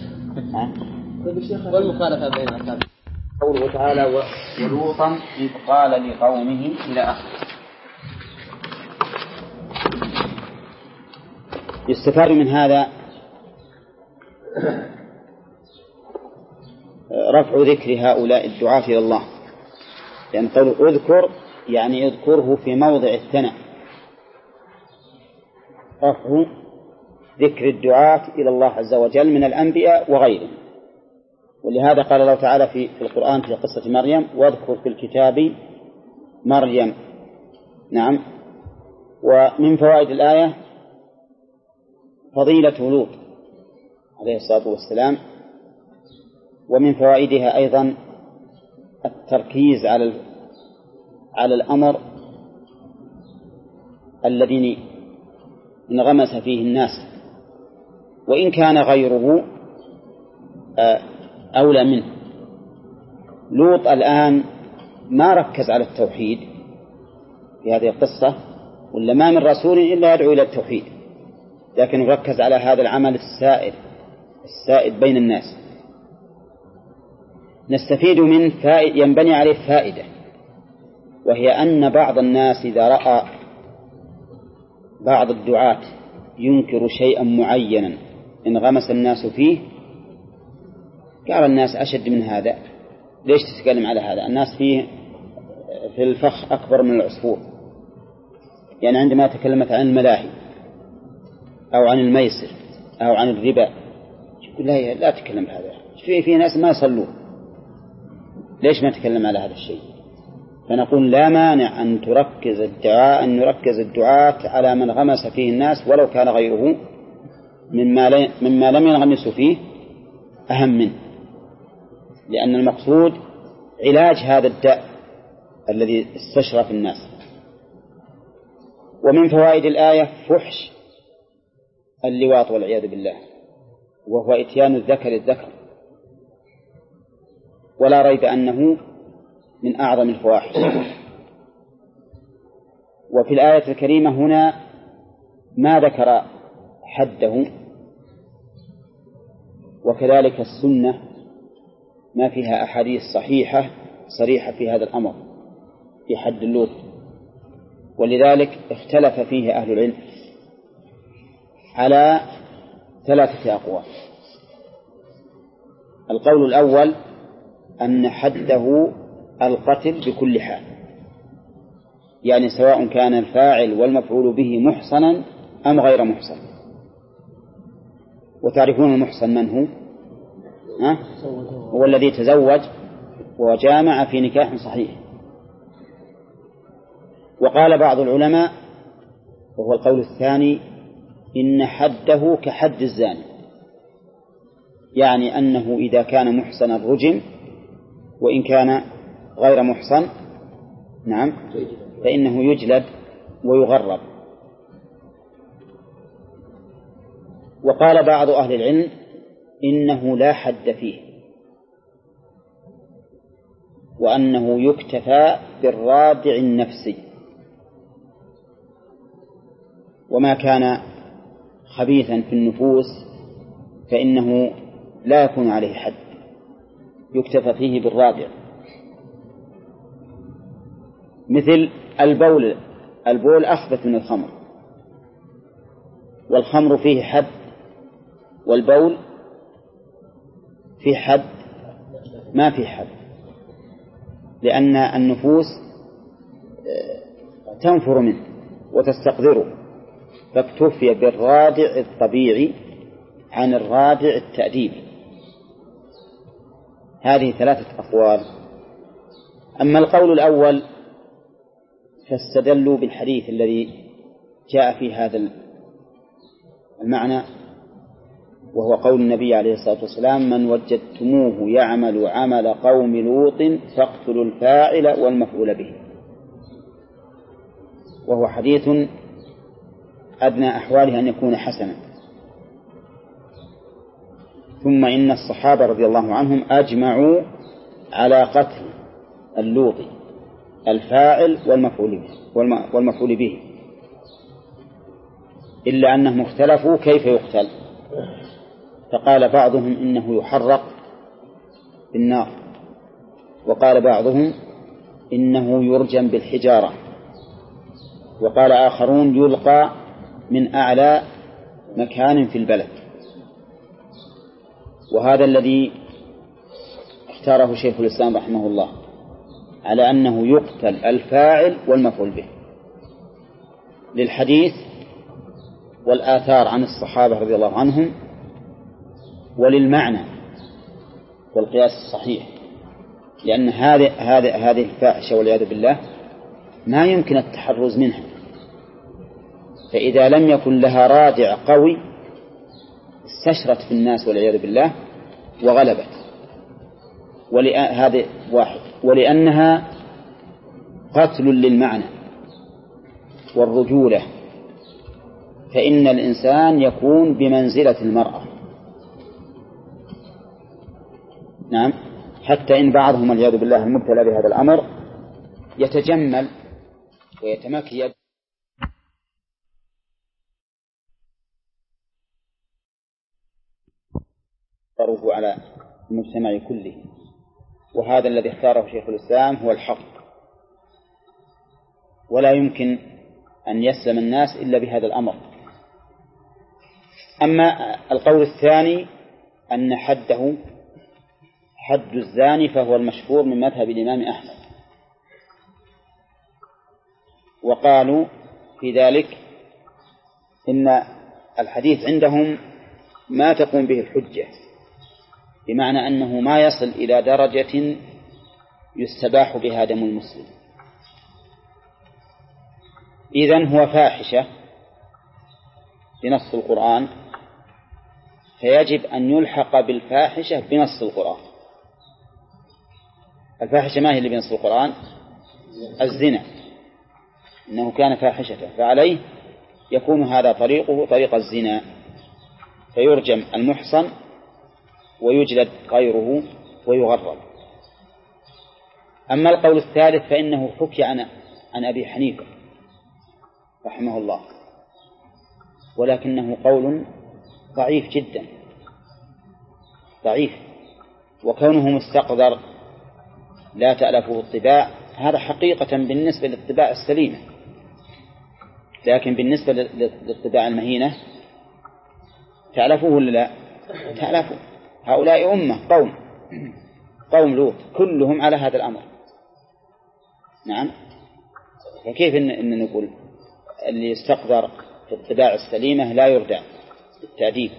والمخالفة بين الأصابع. قوله تعالى ولوطا إذ قال لقومه إلى آخره. يستفاد من هذا رفع ذكر هؤلاء الدعاة إلى الله، لأن قوله اذكر يعني اذكره في موضع الثناء، رفع ذكر الدعاة إلى الله عز وجل من الأنبياء وغيرهم. ولهذا قال الله تعالى في القرآن في قصة مريم واذكر في الكتاب مريم. نعم. ومن فوائد الآية فضيلة لوط عليه الصلاة والسلام، ومن فوائدها أيضا التركيز على الأمر الذي انغمس فيه الناس، وإن كان غيره أولى منه. لوط الآن ما ركز على التوحيد في هذه القصة، ولا ما من رسول إلا يدعو إلى التوحيد، لكن ركز على هذا العمل السائد بين الناس. نستفيد منه ينبني عليه فائدة، وهي أن بعض الناس إذا رأى بعض الدعاة ينكر شيئا معينا انغمس الناس فيه قال الناس أشد من هذا، ليش تتكلم على هذا؟ الناس في الفخ أكبر من العصفور. يعني عندما تكلمت عن الملاهي أو عن الميسر أو عن الربا يقول لا تتكلم هذا، في ناس ما يصلون، ليش ما تكلم على هذا الشيء؟ فنقول لا مانع أن نركز الدعاة على من غمس فيه الناس ولو كان غيره مما لم ينغمسوا فيه أهم منه، لأن المقصود علاج هذا الداء الذي استشرف الناس. ومن فوائد الآية فحش اللواط والعياذ بالله، وهو إتيان الذكر الذكر، ولا ريب أنه من أعظم الفواحش. وفي الآية الكريمة هنا ما ذكر حده، وكذلك السنة ما فيها أحاديث صريحة في هذا الأمر في حد اللوط، ولذلك اختلف فيه أهل العلم على 3 أقوال. القول الأول أن حده القتل بكل حال، يعني سواء كان الفاعل والمفعول به محصنا أم غير محصن. وتعرفون المحصن من هو؟ هو الذي تزوج وجامع في نكاح صحيح. وقال بعض العلماء وهو القول الثاني إن حده كحد الزاني، يعني أنه إذا كان محصنا رجم، وإن كان غير محصن نعم فإنه يجلد ويغرب. وقال بعض أهل العلم إنه لا حد فيه، وأنه يكتفى بالرادع النفسي، وما كان خبيثا في النفوس فإنه لا يكون عليه حد، يكتفى فيه بالرادع، مثل البول أخبث من الخمر، والخمر فيه حد والبول فيه حد ما فيه حد، لأن النفوس تنفر منه وتستقذره، فاكتفي بالرادع الطبيعي عن الرادع التأديبي. هذه 3 أقوال أما القول الأول فاستدلوا بالحديث الذي جاء في هذا المعنى، وهو قول النبي عليه الصلاة والسلام: من وجدتموه يعمل عمل قوم لوط فاقتلوا الفاعل والمفعول به، وهو حديث أدنى أحواله أن يكون حسنا. ثم إن الصحابة رضي الله عنهم أجمعوا على قتل اللوطي الفاعل والمفعول به، إلا أنهم اختلفوا كيف يقتل، فقال بعضهم إنه يحرق بالنار، وقال بعضهم إنه يرجم بالحجارة، وقال آخرون يلقى من أعلى مكان في البلد. وهذا الذي اختاره شيخ الإسلام رحمه الله، على أنه يقتل الفاعل والمفعول به، للحديث والآثار عن الصحابة رضي الله عنهم، وللمعنى والقياس الصحيح، لأن هذه الفاحشة والعياذ بالله ما يمكن التحرز منها، فإذا لم يكن لها رادع قوي استشرت في الناس والعياذ بالله وغلبت. هذا واحد. ولأنها قتل للمعنى والرجولة، فإن الإنسان يكون بمنزلة المرأة، نعم، حتى إن بعضهم والعياذ بالله المبتلى بهذا الأمر يتجمل ويتمكيد على المجتمع كله. وهذا الذي اختاره شيخ الإسلام هو الحق، ولا يمكن أن يسلم الناس إلا بهذا الأمر. أما القول الثاني أن حده حد الزاني، فهو المشهور من مذهب الإمام أحمد، وقالوا في ذلك إن الحديث عندهم ما تقوم به الحجة، بمعنى أنه ما يصل إلى درجة يستباح بها دم المسلم. إذن هو فاحشة بنص القرآن، فيجب أن يلحق بالفاحشة بنص القرآن. الفاحشة ما هي اللي بنص القرآن؟ الزنا، إنه كان فاحشة، فعليه يكون هذا طريقه طريق الزنا، فيرجم المحصن ويجلد غيره ويغرب. أما القول الثالث فإنه حكي عن أبي حنيفة رحمه الله، ولكنه قول ضعيف جدا، ضعيف، وكونه مستقذر لا تألفه الطباع هذا حقيقة بالنسبة للطباع السليمة، لكن بالنسبة للطباع المهينة تألفه ولا لا؟ تألفه. هؤلاء أمة قوم لوط كلهم على هذا الأمر، نعم. فكيف إن نقول اللي يستقذر في الطباع السليمة لا يردع بالتأديب؟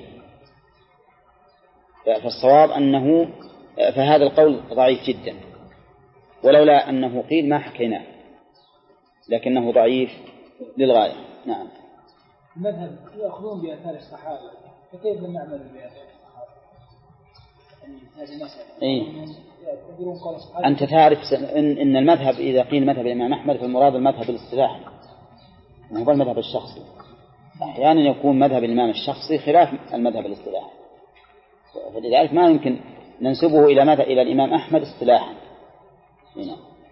فالصواب أنه فهذا القول ضعيف جدا، ولولا أنه قيل ما حكيناه، لكنه ضعيف للغاية. نعم. المذهب يأخذون بآثار الصحابة، فكيف نعمل بآثار الصحابة؟ يعني هذه مسألة. إيه؟ أنت تعرف إن المذهب إذا قيل مذهب الإمام أحمد فالمراد المذهب الاصطلاحي، هو المذهب الشخصي. أحيانا يكون مذهب الإمام الشخصي خلاف المذهب الاصطلاحي، فلذلك ما يمكن ننسبه إلى الإمام أحمد اصطلاحا. هنا.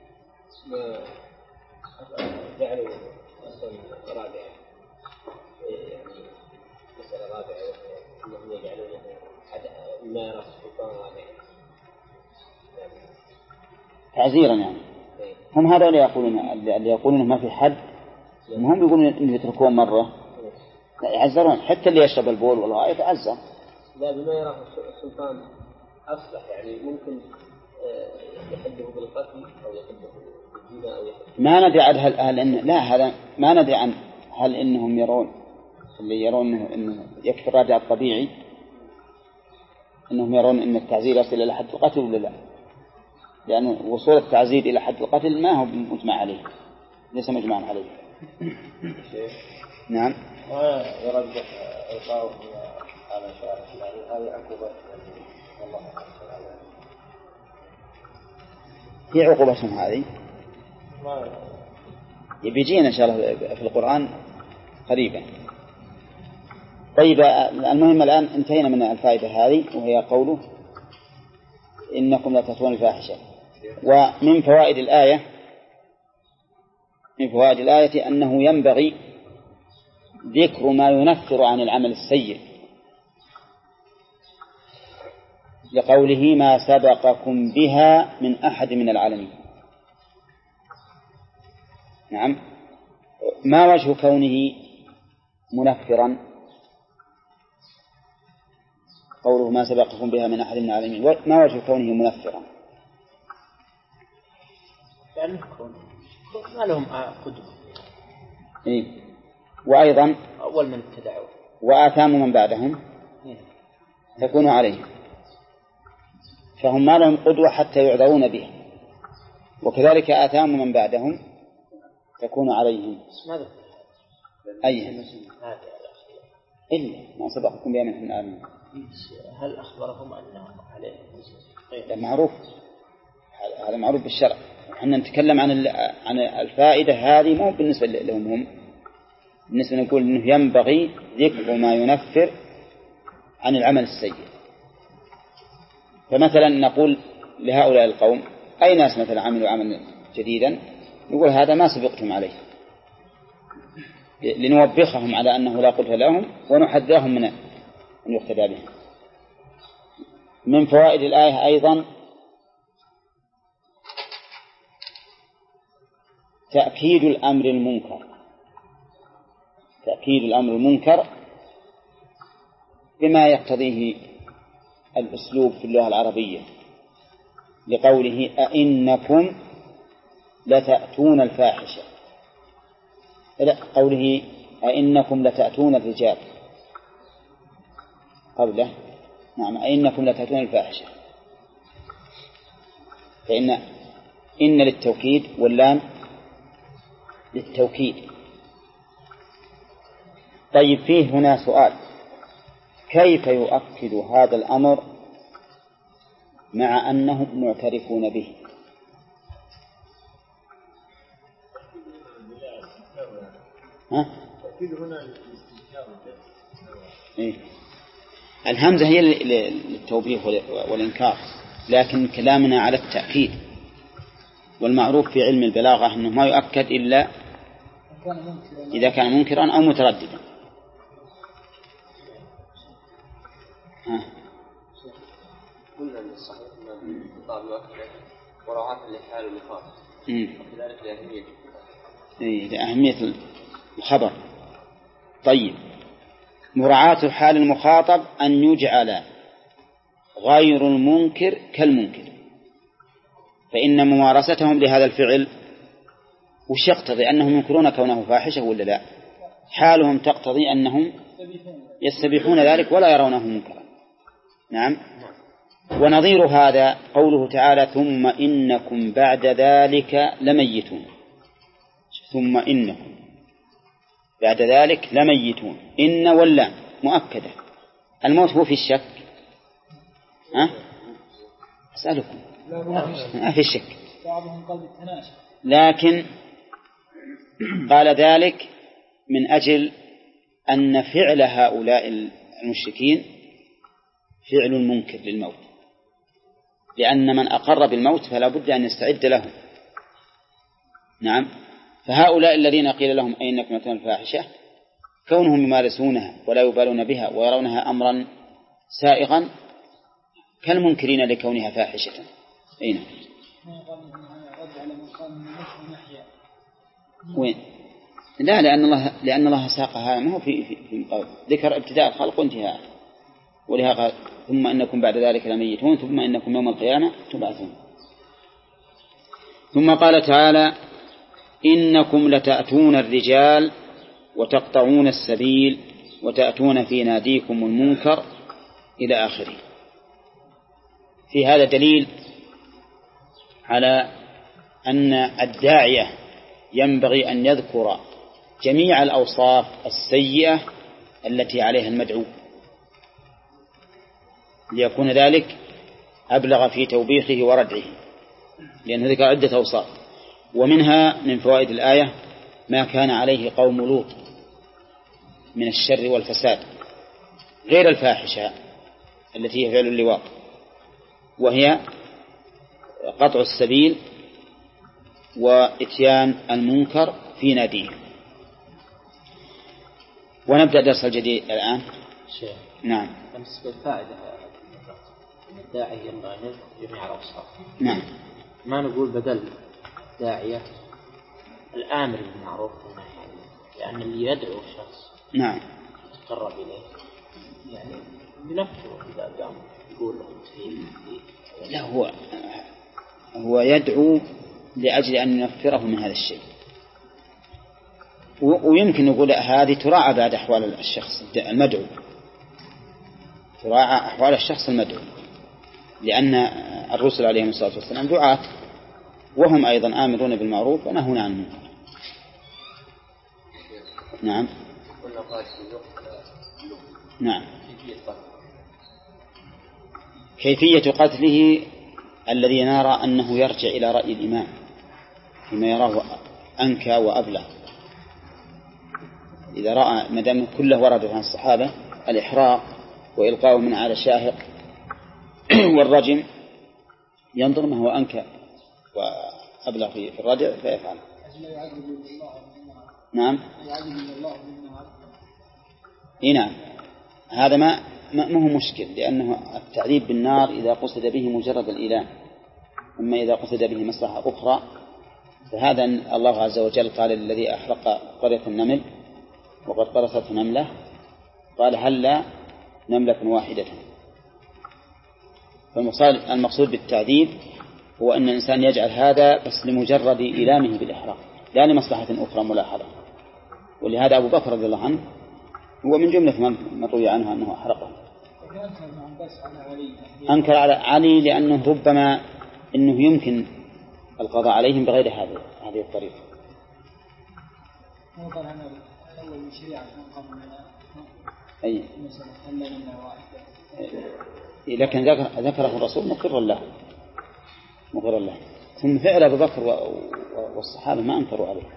جعلوا أصلا رابعة، مسألة رابعة أنهم يجعلون ما يرى السلطان رابعا تعزيرا، يعني هم هذا اللي يقولون ما في حد، هم يقولون إن يتركون مرة، لا يعزرون، حتى اللي يشرب البول والله يتعزر. لا، بما يرى السلطان أصلح، يعني ممكن يحده بالقتل أو يحده بالزنا أو يحده. ما ندري عن لا هذا ما ندري عن هل إنهم يرون اللي يرون إنه يكفي الراجع الطبيعي، إنهم يرون إن التعزير يصل إلى حد القتل ولا لا. لأن وصول التعزير إلى حد القتل ما هو مجمع عليه، ليس مجمعا عليه. نعم. ويرجح إلقاؤه على شعر هذه عقوبة الله. هي عقوبتهم هذه بيجينا إن شاء الله في القرآن قريبا. طيب المهم الآن انتهينا من الفائدة هذه، وهي قوله إنكم لا تأتون الفاحشة. ومن فوائد الآية أنه ينبغي ذكر ما ينفر عن العمل السيء، لقوله ما سبقكم بها من أحد من العالمين. نعم. ما وجه كونه منفرا؟ قوله ما سبقكم بها من أحد من العالمين، ما وجه كونه منفرا؟ يعني ما لهم قدوة. إيه؟ وأيضا أول من ابتدعوا وآثام من بعدهم تكون عليهم، فهم ما لهم قدوة حتى يعذرون به، وكذلك آثام من بعدهم تكون عليهم. ماذا؟ أي إلا ما سبقكم بها من أحد من العالمين. هل أخبرهم أنهم عليهم؟ معروف، هذا معروف بالشرع. احنا نتكلم عن الفائدة هذه مو بالنسبة لهم هم، بالنسبة نقول إنه ينبغي ذكر ما ينفر عن العمل السيء. فمثلا نقول لهؤلاء القوم، أي ناس مثلا عملوا عملا جديدا، نقول هذا ما سبقتم عليه، لنوبخهم على أنه لا قدر لهم ونحذرهم من أن يقتدى بهم. من فوائد الآية أيضا تأكيد الأمر المنكر بما يقتضيه الأسلوب في اللغة العربية، لقوله أئنكم لتأتون الفاحشة، قوله أئنكم لتأتون الرجال قبله. نعم، أئنكم لتأتون الفاحشة، فإن للتوكيد واللام للتوكيد. طيب فيه هنا سؤال، كيف يؤكد هذا الأمر مع أنهم معترفون به؟ إيه؟ الهمزة هي للتوبيخ والإنكار، لكن كلامنا على التأكيد، والمعروف في علم البلاغة أنه ما يؤكد إلا إذا كان منكرا أو مترددا. قلنا من الصحيح أن الخطاب يؤكد مراعاة لحال المخاطب، وكذلك لأهمية الخبر. طيب، مراعاة حال المخاطب أن يجعل غير المنكر كالمنكر، فإن ممارستهم لهذا الفعل وش يقتضي؟ أنهم ينكرون كونه فاحشة ولا لا؟ حالهم تقتضي أنهم يستبيحون ذلك ولا يرونه منكرا. نعم. ونظير هذا قوله تعالى ثم إنكم بعد ذلك لميتون. ثم إنكم بعد ذلك لميتون، إن ولا مؤكدة، الموت هو في الشك. أسألكم ما في الشك، لكن قال ذلك من أجل أن فعل هؤلاء المشركين فعل منكر للموت، لأن من أقر بالموت فلا بد أن يستعد له. نعم. فهؤلاء الذين قيل لهم أئنكم لتأتون الفاحشة، كونهم يمارسونها ولا يبالون بها ويرونها أمرا سائغا كالمنكرين لكونها فاحشة. أين؟ وين؟ لا، لأن الله ساقها ما هو في القول، ذكر ابتداء الخلق وانتهاء، ولها قال ثم إنكم بعد ذلك لميتون ثم إنكم يوم القيامة تبعثون. ثم قال تعالى إنكم لتأتون الرجال وتقطعون السبيل وتأتون في ناديكم المنكر إلى آخره. في هذا دليل على أن الداعية ينبغي أن يذكر جميع الأوصاف السيئة التي عليها المدعو، ليكون ذلك أبلغ في توبيخه وردعه، لأنه ذكر عدة أوصاف. ومنها من فوائد الآية ما كان عليه قوم لوط من الشر والفساد، غير الفاحشة التي هي فعل اللواط، وهي قطع السبيل وإتيان المنكر في ناديه. ونبدأ درس الجديد الآن. نعم. بالنسبة للفائدة الداعي ينبغي أن يذكر جميع الأوصاف. نعم. ما نقول بدل داعية الآمر بالمعروف والنهي عن المنكر، لأن اللي يدعو الشخص نعم يتقرب إليه يعني بنفسه إذا قام يقول له لا، هو يدعو لأجل أن ينفره من هذا الشيء. ويمكن نقول هذه تراعى بعد أحوال الشخص المدعو، تراعى أحوال الشخص المدعو، لأن الرسل عليهم الصلاة والسلام دعاة، وهم أيضا آمرون بالمعروف ونهون عن المنكر. نعم. نعم. كيفية قتله الذي نرى أنه يرجع إلى رأي الإمام فيما يراه أنكى وأبلغ. إذا رأى مدام كله ورد عن الصحابة الإحراق وإلقاء من على شاهق والرجم، ينظر ما هو أنكى وأبلغ في الردع فيفعل. نعم. نعم. هذا ما هو مشكل، لأنه التعذيب بالنار إذا قصد به مجرد الإيلام، أما إذا قصد به مصلحة أخرى فهذا الله عز وجل قال الذي أحرق قرية النمل وقد قرصت نملة قال هل نملة واحدة. فالمقصود بالتعذيب هو أن الإنسان يجعل هذا بس لمجرد إيلامه بالإحراق لا لمصلحة أخرى ملاحظة. ولهذا أبو بكر رضي الله عنه هو من جملة من روي عنه أنه أحرقه. أنكر على علي لأنه ربما أنه يمكن القضاء عليهم بغير هذه الطريقة. أي لكن ذكره الرسول مقر له. ثم فعل أبو بكر والصحابة ما أنكروا عليه.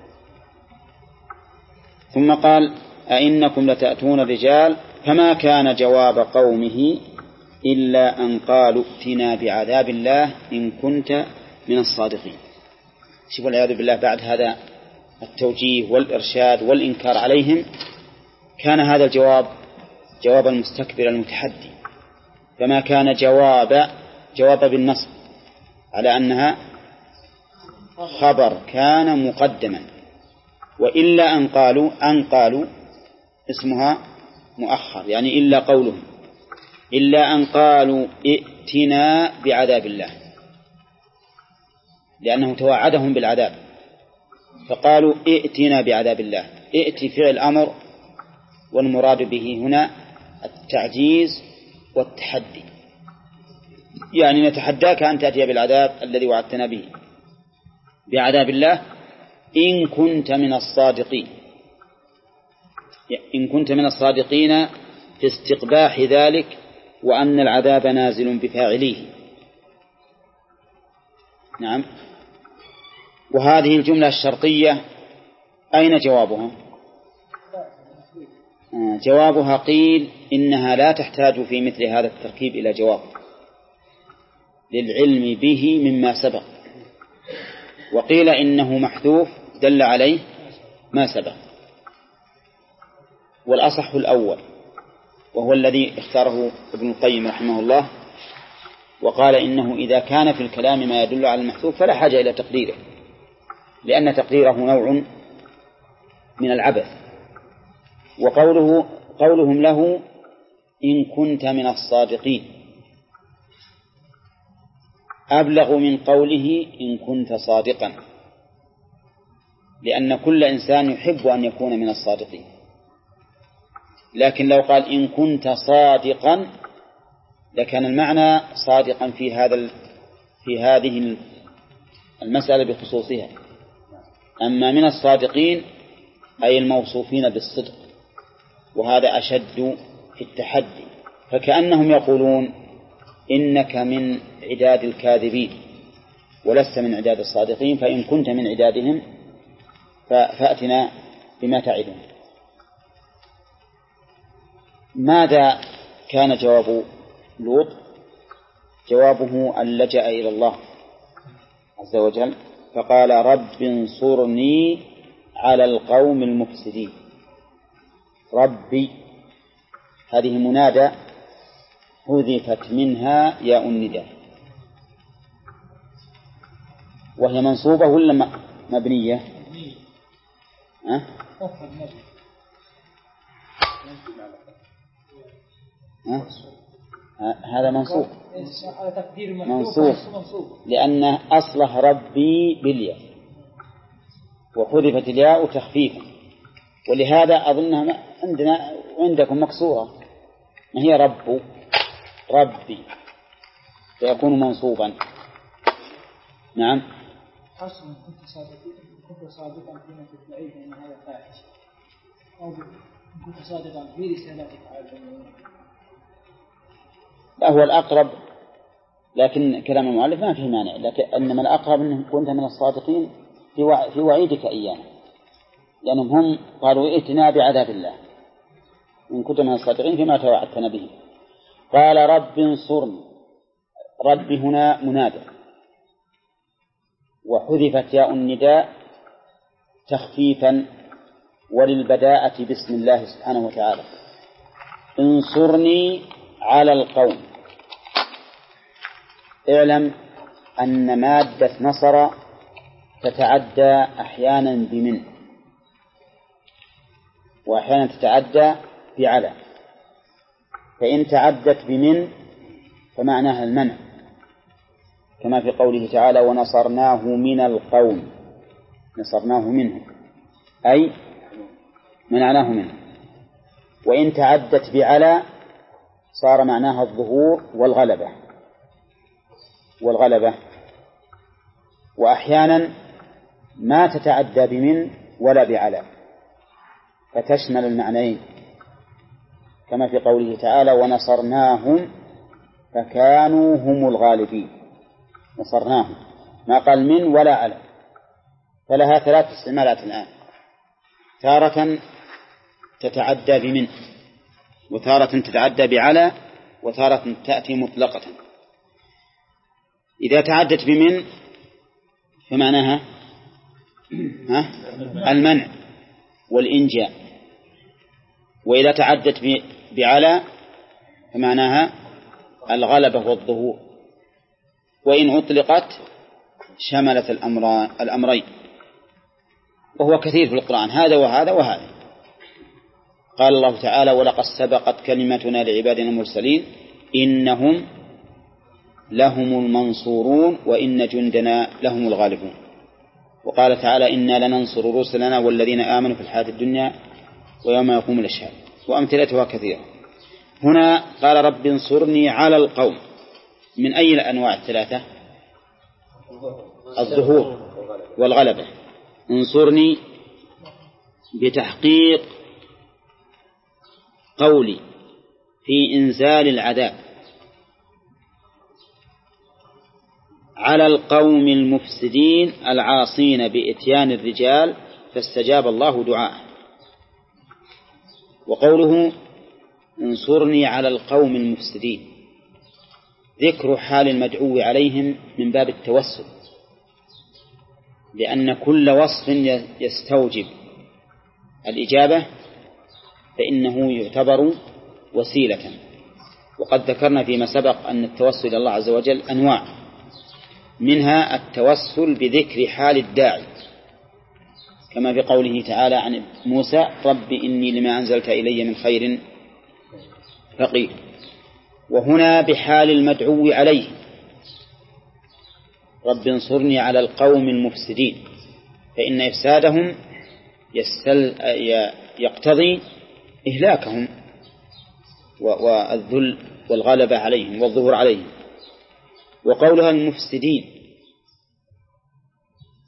ثم قال أئنكم لتأتون الرجال، فما كان جواب قومه إلا أن قالوا ائتنا بعذاب الله إن كنت من الصادقين. شوف والعياذ بالله، بعد هذا التوجيه والإرشاد والإنكار عليهم كان هذا الجواب جواب المستكبر المتحدي. فما كان جواب بالنصب على أنها خبر كان مقدما، وإلا أن قالوا اسمها مؤخر، يعني إلا قولهم، إلا أن قالوا ائتنا بعذاب الله، لأنه توعدهم بالعذاب فقالوا ائتنا بعذاب الله. ائتي فعل أمر، والمراد به هنا التعجيز والتحدي، يعني نتحداك أن تأتي بالعذاب الذي وعدتنا به، بعذاب الله إن كنت من الصادقين. إن كنت من الصادقين في استقباح ذلك وأن العذاب نازل بفاعليه. نعم. وهذه الجملة الشرطية أين جوابها؟ جوابها قيل إنها لا تحتاج في مثل هذا التركيب إلى جواب للعلم به مما سبق، وقيل إنه محذوف دل عليه ما سبق. والأصح الأول وهو الذي اختاره ابن القيم رحمه الله، وقال إنه إذا كان في الكلام ما يدل على المحذوف فلا حاجة إلى تقديره، لأن تقديره نوع من العبث. وقولهم له إن كنت من الصادقين أبلغ من قوله إن كنت صادقا، لأن كل إنسان يحب أن يكون من الصادقين، لكن لو قال إن كنت صادقا لكان المعنى صادقا في هذه المسألة بخصوصها. أما من الصادقين أي الموصوفين بالصدق، وهذا أشد في التحدي، فكأنهم يقولون إنك من عداد الكاذبين ولست من عداد الصادقين، فإن كنت من عدادهم فأتنا بما تعدون. ماذا كان جواب لوط؟ جوابه أن لجأ إلى الله عز وجل فقال رب انصرني على القوم المفسدين. ربي هذه منادى حذفت منها ياء النداء، وهي منصوبة ولا مبنية؟ هذا منصوب لأن أصله ربي بالياء وحذفت الياء تخفيفا، ولهذا أظنها عندنا وعندكم مكسورة، ما هي ربي فيكون منصوبا. نعم. كنت صادقا فيما تدعيه أن هذا فاحش، أو كنت صادقا في رسالتك على العموم. لا، هو الأقرب، لكن كلام المؤلف ما فيه مانع، لكن إنما الأقرب أنه كنت من الصادقين في وعيدك إيانا، لأنهم هم قالوا ائتنا بعذاب الله، إن كنت من الصادقين فيما توعدتنا به. قال رب انصرني، رب هنا منادى وحذفت ياء النداء تخفيفا وللبداءة باسم الله سبحانه وتعالى. انصرني على القوم. اعلم أن مادة نصر تتعدى أحيانا بمن، وأحيانا تتعدى بعلى، فإن تعدت بمن فمعناها المنع، كما في قوله تعالى ونصرناه من القوم، نصرناه منه أي منعناه منه. وإن تعدت بعلى صار معناها الظهور والغلبة. وأحيانا ما تتعدى بمن ولا بعلى فتشمل المعنيين، كما في قوله تعالى ونصرناهم فكانوا هم الغالبين. نصرناهم ما قال من ولا على، فلها 3 استعمالات الآن، تارة تتعدى بمن، وتارة تتعدى بعلى، وتارة تأتي مطلقة. إذا تعدت بمن فمعناها المنع والإنجاء، وإذا تعدت بعلى فمعناها الغلبة والظهور، وإن أطلقت شملت الأمرين، وهو كثير في القرآن هذا وهذا وهذا. قال الله تعالى ولقد سبقت كلمتنا لعبادنا المرسلين إنهم لهم المنصورون وإن جندنا لهم الغالبون. وقال تعالى إنا لننصر رسلنا والذين آمنوا في الحياة الدنيا ويوم يقوم الأشهاد، وأمثلتها كثيرة. هنا قال رب انصرني على القوم، من أي الأنواع الثلاثة؟ الظهور والغلبة. انصرني بتحقيق قولي في إنزال العذاب على القوم المفسدين العاصين بإتيان الرجال فاستجاب الله دعاءه. وقوله انصرني على القوم المفسدين ذكر حال المدعو عليهم من باب التوسل، لأن كل وصف يستوجب الإجابة فإنه يعتبر وسيلة. وقد ذكرنا فيما سبق أن التوسل إلى الله عز وجل أنواع، منها التوسل بذكر حال الداعي، كما في قوله تعالى عن موسى رب إني لما أنزلت إلي من خير فقير. وهنا بحال المدعو عليه رب انصرني على القوم المفسدين، فإن إفسادهم يقتضي إهلاكهم والذل والغلبة عليهم والظهور عليهم. وقولها المفسدين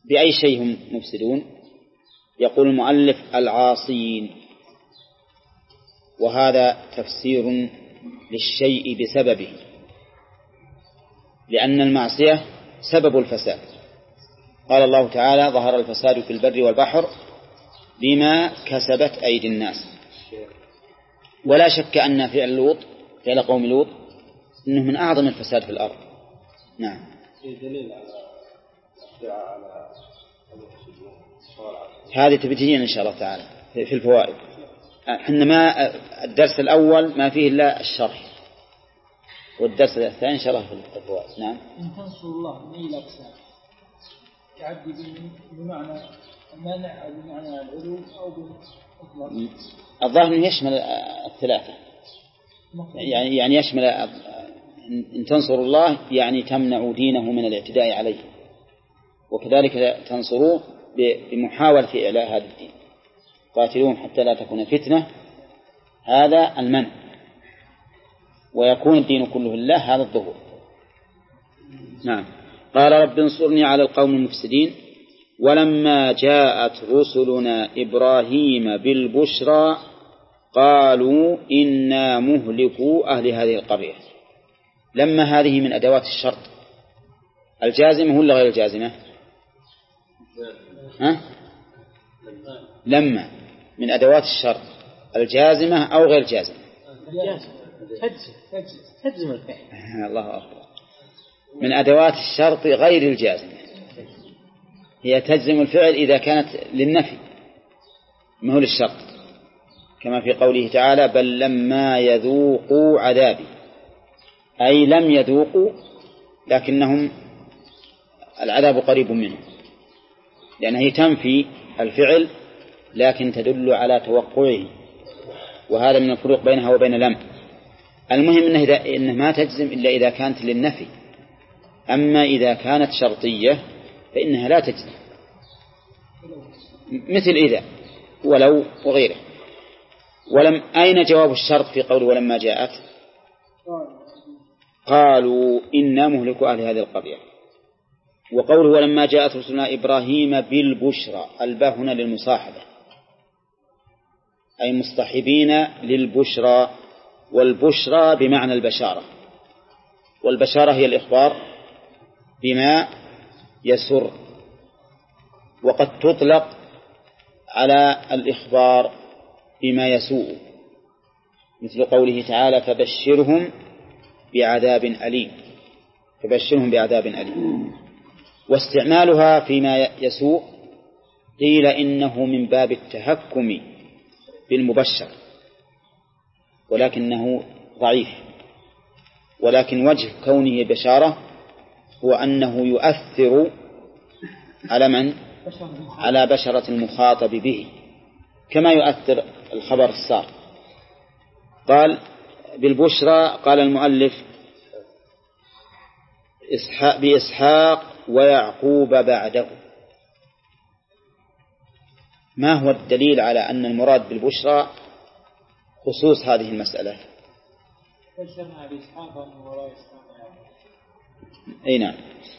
بأي شيء هم مفسدون؟ يقول المؤلف العاصين، وهذا تفسير للشيء بسببه، لأن المعصية سبب الفساد. قال الله تعالى ظهر الفساد في البر والبحر بما كسبت أيدي الناس. ولا شك أن فعل قوم لوط إنه من أعظم الفساد في الأرض. نعم. هذه تبتين إن شاء الله تعالى في الفوائد. إنما الدرس الأول ما فيه إلا الشرح، والدرس الثاني إن شاء الله في الفوائد. نعم. إن تنصر الله من الأقسام تعدي بمعنى المانع أو بمعنى العلو أو بالإطلاق. الظاهر أنه يشمل الثلاثة، يعني يشمل إن تنصروا الله يعني تمنعوا دينه من الاعتداء عليه، وكذلك تنصروه بمحاولة إعلاء هذا الدين. قاتلوهم حتى لا تكون فتنة، هذا المنع، ويكون الدين كله لله، هذا الظهور. نعم. قال رب انصرني على القوم المفسدين. ولما جاءت رسلنا إبراهيم بالبشرى قالوا إنا مهلكوا أهل هذه القرية. لما هذه من أدوات الشرط الجازمة ولا غير الجازمة؟ لما من أدوات الشرط الجازمة أو غير الجازمة؟ تجزم الفعل. الله أكبر. من أدوات الشرط غير الجازمة، هي تجزم الفعل إذا كانت للنفي ما هو للشرط، كما في قوله تعالى بل لما يذوقوا عذابي، أي لم يذوقوا لكنهم العذاب قريب منهم، لأنها تنفي الفعل لكن تدل على توقعه، وهذا من الفروق بينها وبين لم. المهم إنه ما تجزم إلا إذا كانت للنفي، أما إذا كانت شرطية فإنها لا تجزم، مثل إذا ولو وغيره. أين جواب الشرط في قول ولما جاءت؟ قالوا إنا مهلكوا أهل هذه القرية. وقوله ولما جاءت رسلنا إبراهيم بالبشرى، الباء هنا للمصاحبة، أي مصطحبين للبشرى، والبشرى بمعنى البشارة، والبشارة هي الإخبار بما يسر، وقد تطلق على الإخبار بما يسوء، مثل قوله تعالى فبشرهم بعذاب أليم، فبشرهم بعذاب أليم. واستعمالها فيما يسوء قيل إنه من باب التهكم بالمبشر، ولكنه ضعيف، ولكن وجه كونه بشارة هو أنه يؤثر على من؟ على بشرة المخاطب به، كما يؤثر الخبر السار. قال بالبشرى، قال المؤلف بإسحاق ويعقوب بعده. ما هو الدليل على أن المراد بالبشرى خصوص هذه المسألة؟ بشرنا بإسحاق ومن وراء إسحاق أي نعم.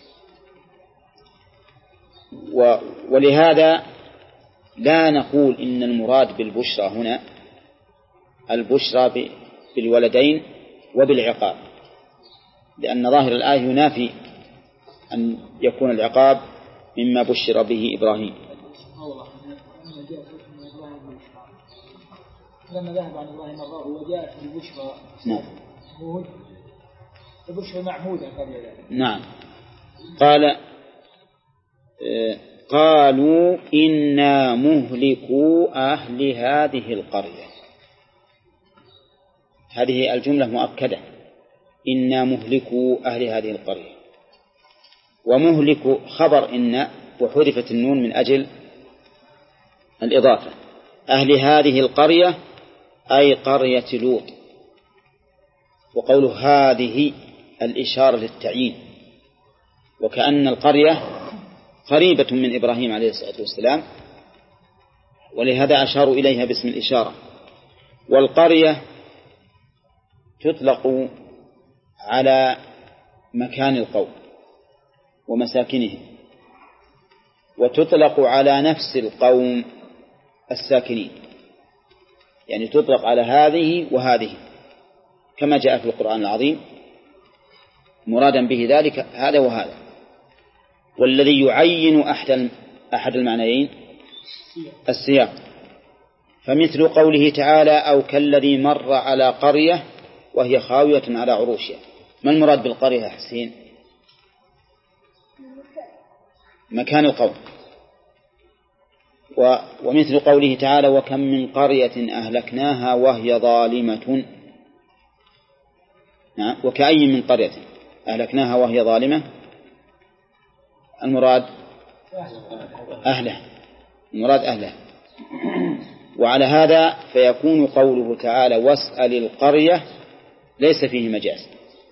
ولهذا لا نقول إن المراد بالبشرى هنا البشرى بالولدين وبالعقاب، لأن ظاهر الآية ينافي أن يكون العقاب مما بشر به إبراهيم. لما ذهب عن الله مرة وجاءت البشرى. نعم. البشرى معهودة قبل ذلك. نعم. قالوا إنا مهلكوا أهل هذه القرية. هذه الجملة مؤكدة، إنا مهلكوا أهل هذه القرية. ومهلك خبر إن، وحذفت النون من أجل الإضافة. أهل هذه القرية أي قرية لوط. وقوله هذه الإشارة للتعيين، وكأن القرية قريبة من إبراهيم عليه الصلاة والسلام، ولهذا أشاروا إليها باسم الإشارة. والقرية تطلق على مكان القوم ومساكنهم، وتطلق على نفس القوم الساكنين، يعني تطلق على هذه وهذه كما جاء في القرآن العظيم، مرادا به ذلك هذا وهذا. والذي يعين أحد المعنيين السياق، فمثل قوله تعالى أو كالذي مر على قرية وهي خاوية على عروشها. ما المراد بالقرية يا حسين؟ مكان القوم. ومثل قوله تعالى وكم من قرية أهلكناها وهي ظالمة، وكأي من قرية أهلكناها وهي ظالمة، المراد أهله، المراد أهله. وعلى هذا فيكون قوله تعالى واسأل القرية ليس فيه مجاز،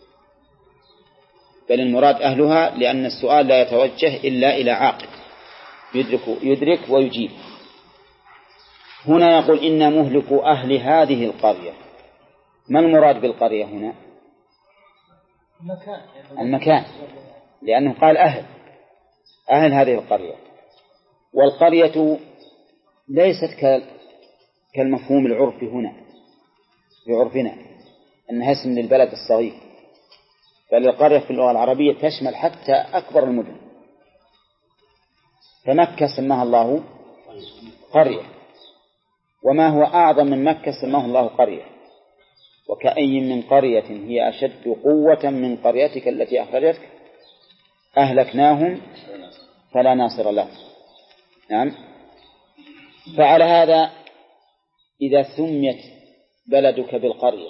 بل المراد أهلها، لأن السؤال لا يتوجه إلا إلى عاقل يدرك ويجيب. هنا يقول إن مهلك أهل هذه القرية. ما المراد بالقرية هنا؟ المكان، لأنه قال أهل هذه القرية. والقرية ليست كالمفهوم العرفي هنا في عرفنا أنها اسم للبلد الصغير، بل القرية في اللغة العربية تشمل حتى أكبر المدن. فمكة سماها الله قرية، وما هو أعظم من مكة سماه الله قرية. وكأي من قرية هي أشد قوة من قريتك التي أخرجتك أهلكناهم فلا ناصر له. نعم. فعلى هذا إذا سميت بلدك بالقرية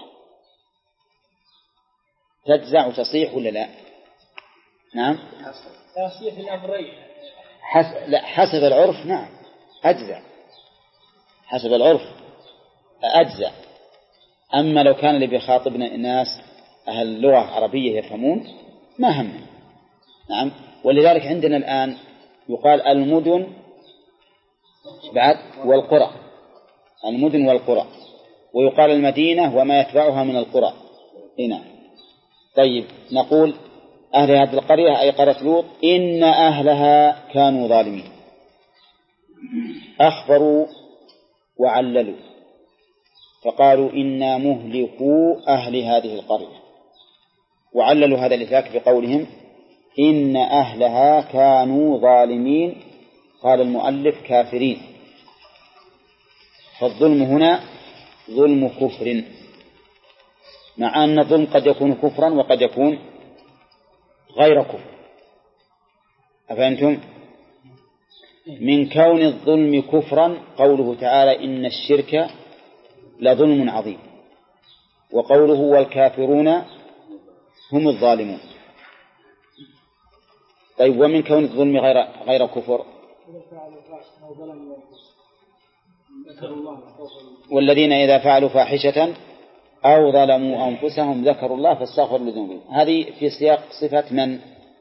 تجزع وتصيح ولا لا؟ نعم. تصيح الأمرين حسب العرف. نعم أجزع، حسب العرف أجزع. أما لو كان اللي بيخاطبنا الناس أهل اللغة العربية يفهمون ما هم. نعم. ولذلك عندنا الآن يقال المدن بعد والقرى، المدن والقرى، ويقال المدينة وما يتبعها من القرى. هنا طيب نقول أهل هذه القرية أي قرية لوط إن أهلها كانوا ظالمين. أخبروا وعللوا فقالوا إنا مهلكوا أهل هذه القرية، وعللوا هذا الإهلاك بقولهم إن أهلها كانوا ظالمين. قال المؤلف كافرين. فالظلم هنا ظلم كفر، مع أن الظلم قد يكون كفرا وقد يكون غير كفر. أفهمتم؟ من كون الظلم كفرا قوله تعالى إن الشرك لظلم عظيم، وقوله والكافرون هم الظالمون. طيب ومن كون الظلم غير كفر والذين إذا فعلوا فاحشة أو ظلموا أنفسهم ذكروا الله فاستغفروا لذنوبهم. هذه في سياق صفة من؟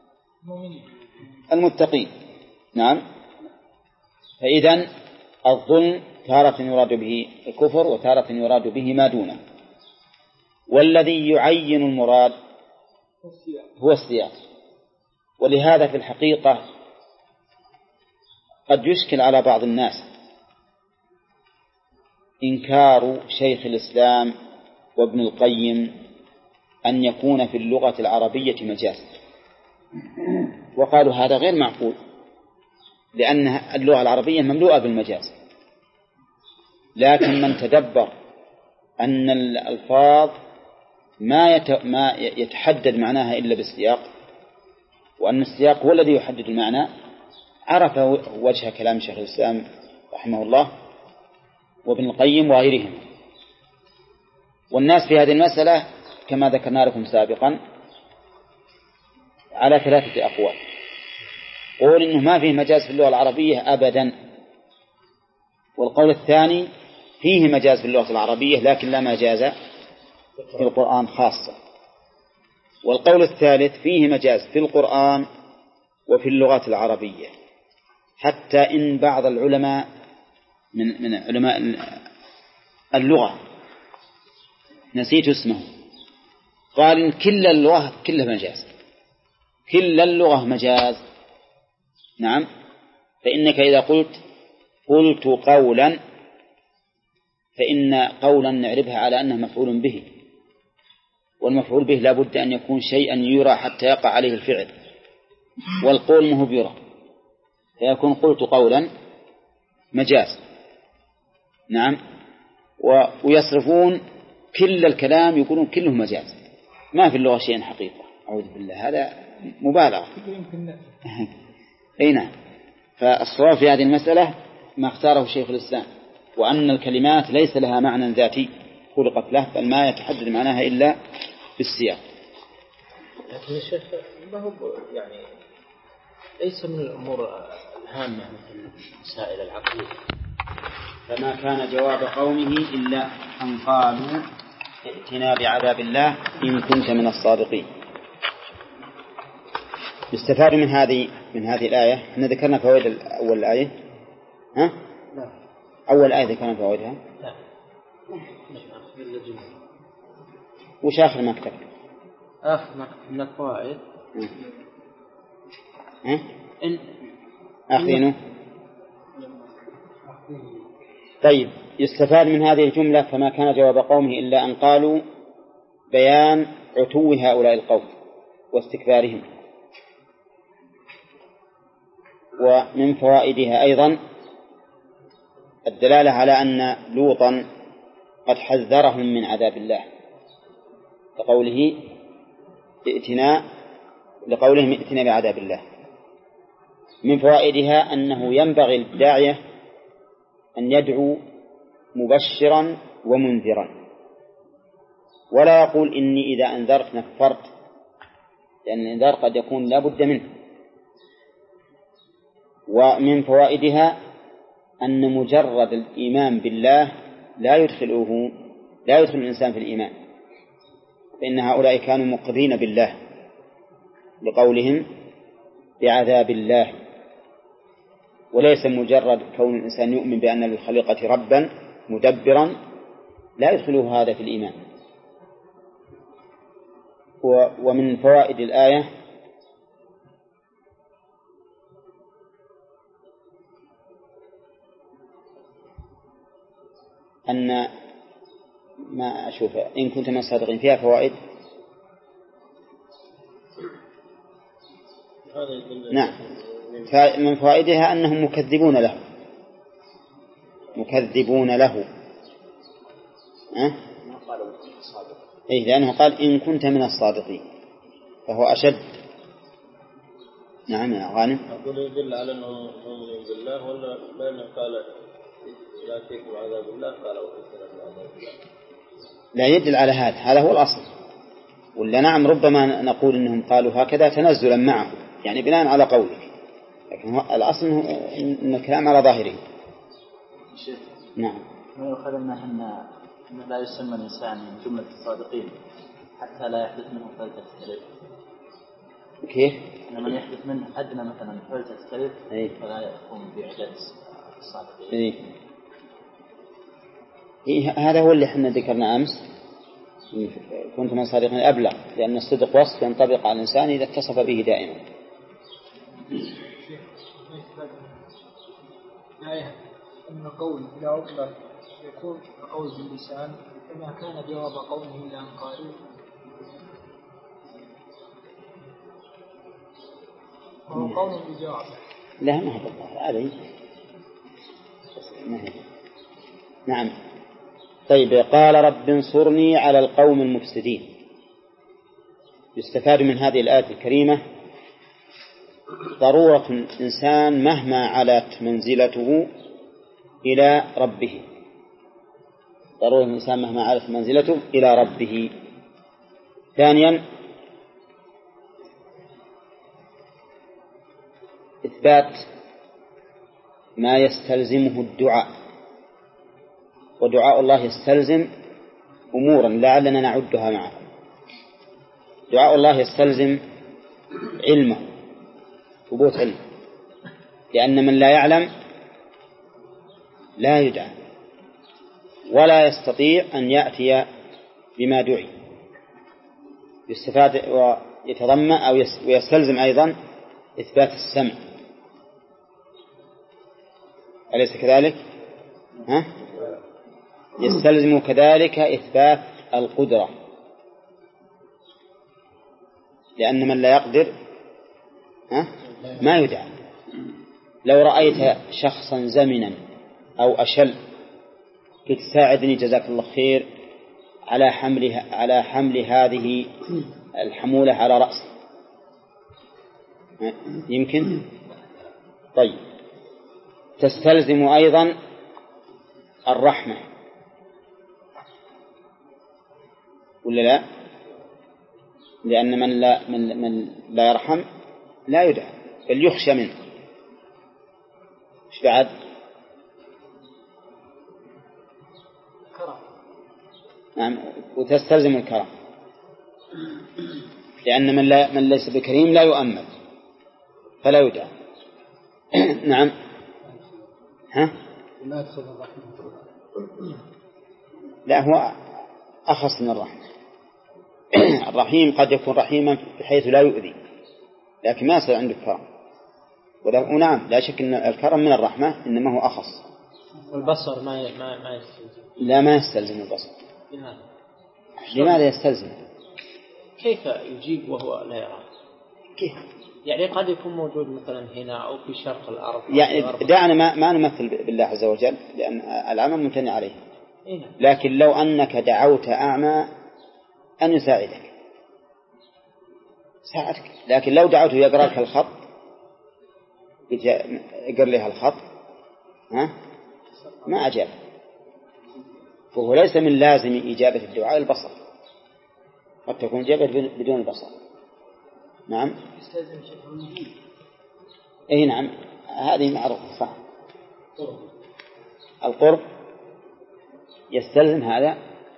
المتقين. نعم. فإذن الظلم تارة يراد به الكفر وتارة يراد به ما دونه. والذي يعين المراد هو السياق. ولهذا في الحقيقة قد يشكل على بعض الناس إنكار شيخ الإسلام وابن القيم أن يكون في اللغة العربية مجاز، وقالوا هذا غير معقول، لأن اللغة العربية مملوءة بالمجاز. لكن من تدبر أن الألفاظ ما يتحدد معناها إلا بالسياق، وأن السياق هو الذي يحدد المعنى، عرف وجه كلام شيخ الإسلام رحمه الله وابن القيم وغيرهم. والناس في هذه المسألة كما ذكرنا لكم سابقا على 3 أقوال. قول إنه ما فيه مجاز في اللغة العربية أبدا، والقول الثاني فيه مجاز في اللغة العربية لكن لا مجاز في القرآن خاصة، والقول الثالث فيه مجاز في القرآن وفي اللغة العربية، حتى إن بعض العلماء من علماء اللغة نسيت اسمه قال إن كل اللغة كلها مجاز، كل اللغة مجاز. نعم. فإنك إذا قلت قولا فإن قولا نعربها على أنه مفعول به، والمفعول به لا بد أن يكون شيئا يرى حتى يقع عليه الفعل، والقول مه بيرى، فيكون قلت قولا مجاز. نعم. ويصرفون كل الكلام يقولون كله مجاز، ما في اللغة شيء حقيقة، أعوذ بالله، هذا مبالغة. أي نعم. فالصواب في هذه المسألة ما اختاره شيخ الإسلام، وأن الكلمات ليس لها معنى ذاتي خلقت له، بل ما يتحدد معناها إلا بالسياق. لكن الشيخ ما هو يعني ليس من الأمور الهامة مثل مسائل العقيدة. فما كان جواب قومه إلا أن قالوا ائتنا بعذاب الله إن كنت من الصادقين. يستفاد من هذه الآية. احنا ذكرنا فوائد أول الآية. ها؟ لا. أول آية ذكرنا فوائدها. لا. وش آخر ما كتب؟ آخر ما كتب من الفوائد. آخرينه. طيب، يستفاد من هذه الجملة فما كان جواب قومه إلا أن قالوا بيان عتو هؤلاء القوم واستكبارهم. ومن فوائدها أيضا الدلالة على أن لوطا قد حذرهم من عذاب الله لقولهم ائتنا بعذاب الله. من فوائدها أنه ينبغي للداعية أن يدعو مبشرا ومنذرا، ولا يقول إني إذا أنذرت نفرت، لأن الإنذار قد يكون لا بد منه. ومن فوائدها أن مجرد الإيمان بالله لا يدخل الإنسان في الإيمان، فإن هؤلاء كانوا مقرين بالله لقولهم بعذاب الله، وليس مجرد كون الإنسان يؤمن بأن للخليقة ربا مدبرا لا يدخله هذا في الإيمان. ومن فوائد الآية أن ما أشوف إن كنت من الصادقين فيها فوائد. نعم. من فوائدها أنهم مكذبون له. إيه، لأنه قال إن كنت من الصادقين فهو أشد. نعم يا غانم. أقول يدل على أنه مؤمن بالله، ولا لأنه قال لا تكن عذاب الله قال وكفر عذاب الله؟ لا يدل على هذا هو الأصل. ولا نعم، ربما نقول إنهم قالوا هكذا تنزلا معه، يعني بناء على قولك، لكن الأصل إن الكلام على ظاهره. نعم. ما يؤخذ أنه لا يسمى الإنسان من جملة الصادقين حتى لا يحدث منه فلتة كذب. كيف؟ أن من يحدث منه أدنى مثلا فلتة كذب فلا يقوم بعدد الصادقين. هذا هو اللي احنا ذكرنا أمس، كنت من صادقين أبلغ، لأن الصدق وصف ينطبق على الإنسان إذا اتصف به دائما. أن قول إذا أطلق يكون قول باللسان، فما كان جواب قوله إلا أن قالوا وهو قول بجواب. لا، ما هذا عليه. نعم. طيب، قال رب انصرني على القوم المفسدين. يستفاد من هذه الآية الكريمة ضرورة الإنسان مهما علت منزلته إلى ربه، ضرورة الإنسان مهما علت منزلته إلى ربه. ثانيا، إثبات ما يستلزمه الدعاء، ودعاء الله يستلزم أمورا لعلنا نعدها معه. دعاء الله يستلزم علمه، ثبوت علم، لأن من لا يعلم لا يدعى ولا يستطيع أن يأتي بما دعي. يستفاد ويتضمن أو ويستلزم أيضا إثبات السمع، أليس كذلك؟ يستلزم كذلك إثبات القدرة، لأن من لا يقدر ما يدعى. لو رأيت شخصا زمنا أو أشل قلت ساعدني جزاك الله خير على حمل هذه الحمولة على رأسي، يمكن؟ طيب، تستلزم أيضا الرحمة ولا لا؟ لأن من لا يرحم لا يدعى بل يخشى منه. ايش بعد؟ نعم، وتستلزم الكرم، لأن من ليس بكريم لا يؤمل فلا يدعى. نعم. لا، هو أخص من الرحمة. الرحيم قد يكون رحيما بحيث لا يؤذي، لكن ما يصل عنده الكرم. ونعم، لا شك أن الكرم من الرحمة، إنما هو أخص. والبصر ما يستلزم. لا، ما يستلزم البصر. لماذا يستلزم؟ كيف يجيب وهو لا يرى؟ كيف؟ يعني قد يكون موجود مثلا هنا أو في شرق الأرض. يعني دعنا ما نمثل بالله عز وجل، لأن العمى ممتنع عليه. لكن لو أنك دعوت أعمى أن يساعدك ساعدك، لكن لو دعوته يقرأ لك الخط يقرأ لها الخط ما أجاب، فهو ليس من لازم إجابة الدعاء البصر، قد تكون إجابة بدون البصر. نعم. أي نعم، هذه معروفة صح. القرب يستلزم هذا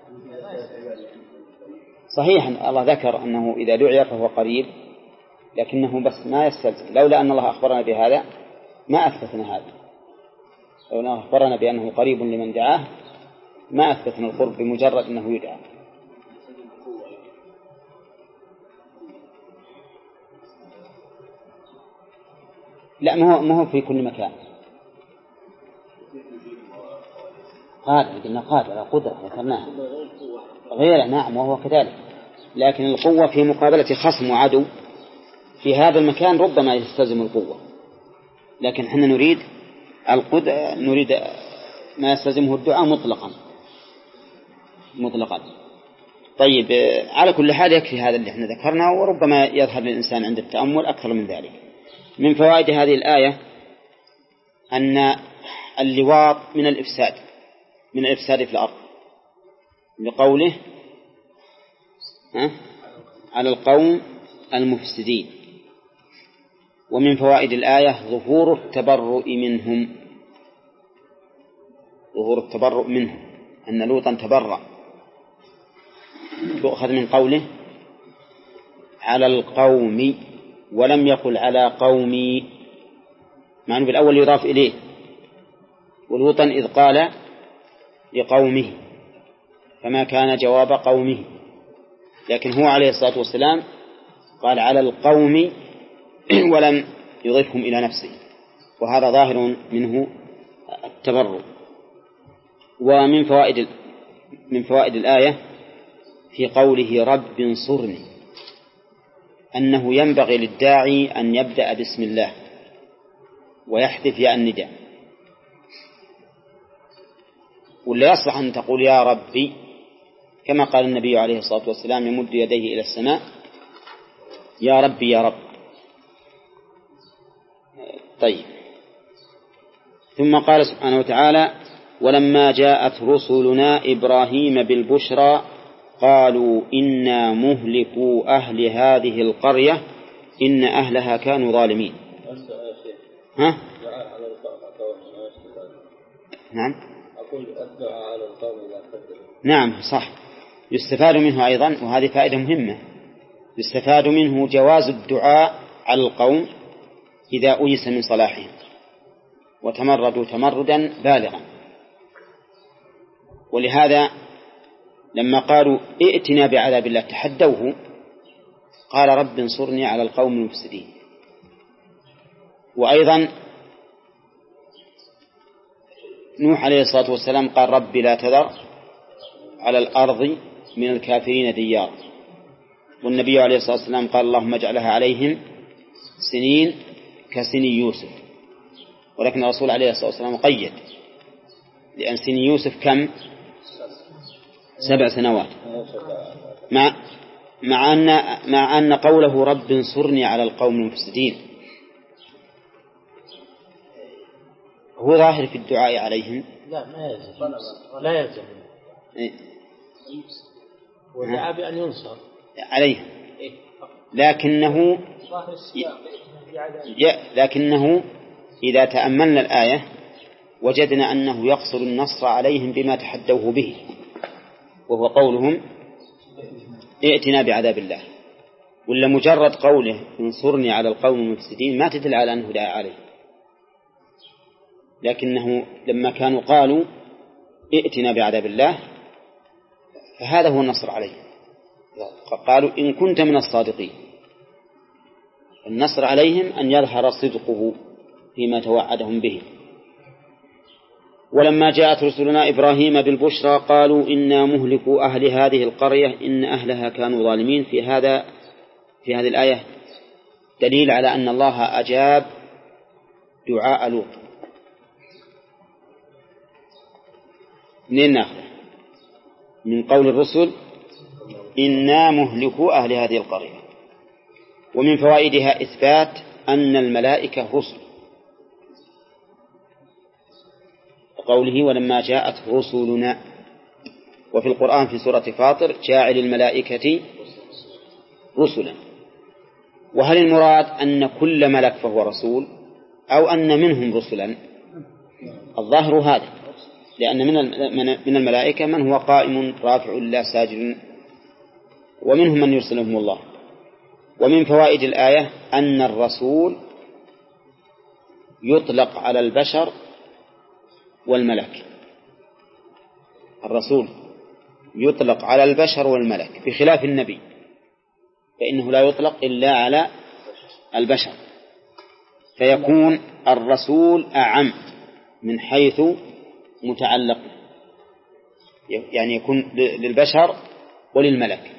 صحيح. الله ذكر أنه إذا دعي فهو قريب، لكنه بس ما يستلزم. لولا أن الله أخبرنا بهذا ما أثبتنا هذا. لولا أخبرنا بأنه قريب لمن دعاه ما أثبتنا القرب بمجرد أنه يدعى. لا، ما هو في كل مكان. قادر، قلنا قادر، قدرة ذكرناها غير. نعم، وهو كذلك. لكن القوة في مقابلة خصم وعدو في هذا المكان ربما يستلزم القوة، لكن احنا نريد ما يستلزمه الدعاء مطلقا. طيب، على كل حال يكفي هذا اللي احنا ذكرناه، وربما يظهر للإنسان عند التأمل أكثر من ذلك. من فوائد هذه الآية أن اللواط من الإفساد في الأرض، لقوله على القوم المفسدين. ومن فوائد الآية ظهور التبرؤ منهم، أن لوطا تبرأ. تؤخذ من قوله على القوم ولم يقل على قومي، مع أنه بالأول يضاف إليه، ولوطا إذ قال لقومه فما كان جواب قومه، لكن هو عليه الصلاة والسلام قال على القوم ولم يضيفهم إلى نفسه، وهذا ظاهر منه التبرؤ. ومن فوائد الآية في قوله رب انصرني أنه ينبغي للداعي أن يبدأ بسم الله ويحذف ياء النداء، ولا يصلح أن تقول يا ربي كما قال النبي عليه الصلاة والسلام يمد يديه إلى السماء يا ربي يا رب. طيب، ثم قال سبحانه وتعالى ولما جاءت رسلنا إبراهيم بالبشرى قالوا إنا مهلكوا أهل هذه القرية إن أهلها كانوا ظالمين. نعم، نعم صح. يستفاد منه أيضا، وهذه فائدة مهمة، يستفاد منه جواز الدعاء على القوم إذا أيس من صلاحهم وتمردوا تمردا بالغا. ولهذا لما قالوا ائتنا بعذاب الله تحدوه قال رب انصرني على القوم المفسدين. وأيضا نوح عليه الصلاة والسلام قال ربي لا تذر على الأرض من الكافرين ديار، والنبي عليه الصلاة والسلام قال اللهم اجعلها عليهم سنين كسني يوسف، ولكن الرسول عليه الصلاة والسلام قيد، لأن سني يوسف كم؟ 7 سنوات، مع أن قوله رب انصرني على القوم المفسدين هو ظاهر في الدعاء عليهم. لا ما يلزم، لا يلزم، ودعا بأن ينصر عليهم، لكنه إذا تأملنا الآية وجدنا أنه يقصد النصر عليهم بما تحدوه به، وهو قولهم ائتنا بعذاب الله، ولا مجرد قوله انصرني على القوم المفسدين ما تدل على أنه دعا عليه، لكنه لما كانوا قالوا ائتنا بعذاب الله فهذا هو النصر عليه، قالوا إن كنت من الصادقين. النصر عليهم أن يظهر صدقه فيما توعدهم به. ولما جاءت رسلنا إبراهيم بالبشرى قالوا إنا مهلكوا أهل هذه القرية إن أهلها كانوا ظالمين. في هذه الآية دليل على أن الله أجاب دعاء لوط. منين نأخذه؟ من قول الرسل إنا مهلكوا أهل هذه القرية. ومن فوائدها إثبات أن الملائكة رسل، قوله ولما جاءت رسلنا. وفي القرآن في سورة فاطر جاعل الملائكة رسلا. وهل المراد أن كل ملك فهو رسول أو أن منهم رسلا؟ الظاهر هذا، لأن من الملائكة من هو قائم رافع لا ساجد، ومنهم من يرسلهم الله. ومن فوائد الآية أن الرسول يطلق على البشر والملك، الرسول يطلق على البشر والملك، بخلاف النبي فإنه لا يطلق إلا على البشر، فيكون الرسول أعم من حيث متعلق، يعني يكون للبشر وللملك.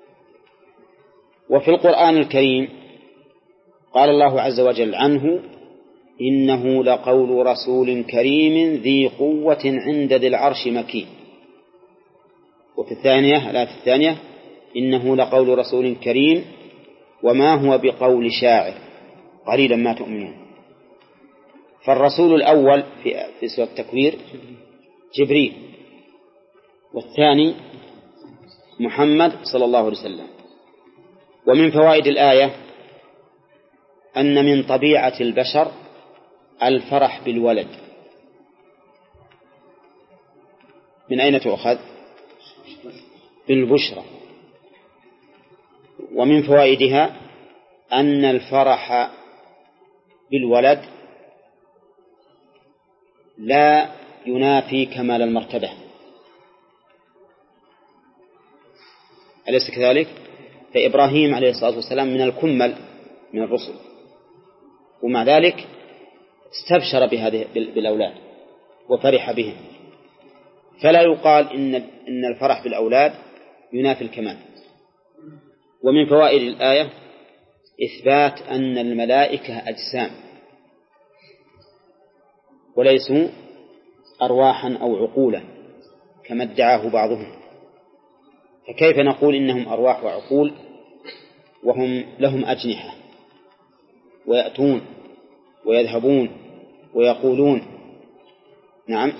وفي القرآن الكريم قال الله عز وجل عنه إنه لقول رسول كريم ذي قوة عند ذي العرش مكين. وفي الثانية إنه لقول رسول كريم وما هو بقول شاعر قليلا ما تؤمنون. فالرسول الأول في سورة التكوير جبريل، والثاني محمد صلى الله عليه وسلم. ومن فوائد الآية أن من طبيعة البشر الفرح بالولد. من أين تؤخذ؟ بالبشرى. ومن فوائدها أن الفرح بالولد لا ينافي كمال المرتبة، أليس كذلك؟ فإبراهيم عليه الصلاة والسلام من الكمل من الرسل، ومع ذلك استبشر بالأولاد وفرح بهم، فلا يقال إن الفرح بالأولاد ينافي الكمال. ومن فوائد الآية إثبات أن الملائكة أجسام وليسوا أرواحا أو عقولا كما ادعاه بعضهم، فكيف نقول إنهم أرواح وعقول وهم لهم أجنحة ويأتون ويذهبون ويقولون؟ نعم.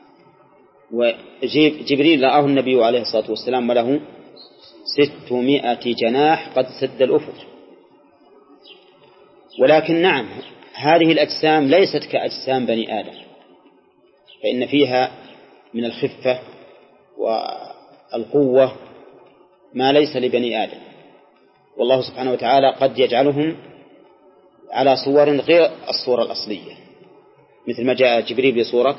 وجبريل رآه النبي عليه الصلاة والسلام وله 600 جناح قد سد الأفق. ولكن نعم، هذه الأجسام ليست كأجسام بني آدم، فإن فيها من الخفة والقوة ما ليس لبني آدم، والله سبحانه وتعالى قد يجعلهم على صور غير الصورة الأصلية، مثل ما جاء جبريل بصورة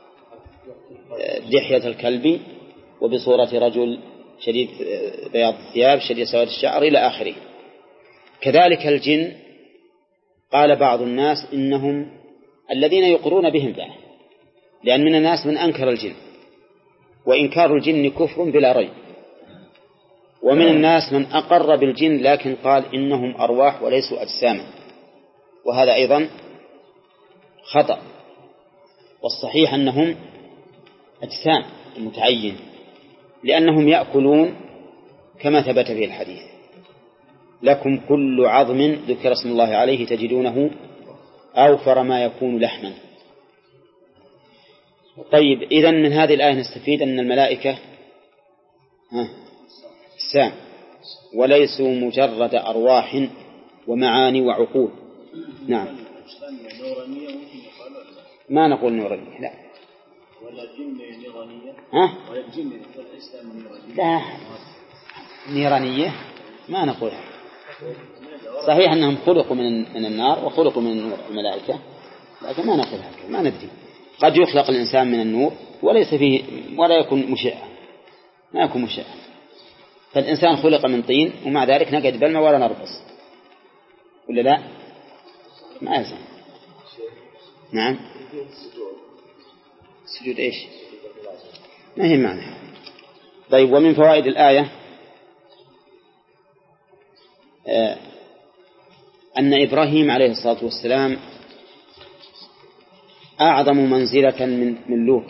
دحية الكلب وبصورة رجل شديد بياض الثياب شديد سواد الشعر إلى آخره. كذلك الجن قال بعض الناس إنهم الذين يقرون بهم بقى لأن من الناس من أنكر الجن، وإنكار الجن كفر بلا ريب، ومن الناس من أقر بالجن لكن قال إنهم أرواح وليسوا أجساما، وهذا أيضا خطأ. والصحيح أنهم أجسام متعين، لأنهم يأكلون كما ثبت في الحديث: لكم كل عظم ذكر اسم الله عليه تجدونه أوفر ما يكون لحما. طيب، إذن من هذه الآية نستفيد أن الملائكة أجسام وليسوا مجرد أرواح ومعاني وعقول. نعم. ما نقول نورانية، لا. ولا جن نيرانية؟ ولا الجن والإسلام نيرانية؟ لا، نيرانية ما نقولها. صحيح أنهم خلقوا من النار وخلقوا من النور الملائكة، لكن ما نقولها، ما ندري. قد يخلق الإنسان من النور وليس فيه ولا يكون مشعا، ما يكون مشعا. فالإنسان خلق من طين ومع ذلك نقعد بالماء ولا نرقص، ولا لا؟ ما يلزم. نعم. سجود إيش؟ ما هي معنى. طيب، ومن فوائد الآية أن إبراهيم عليه الصلاة والسلام أعظم منزلة من لوط،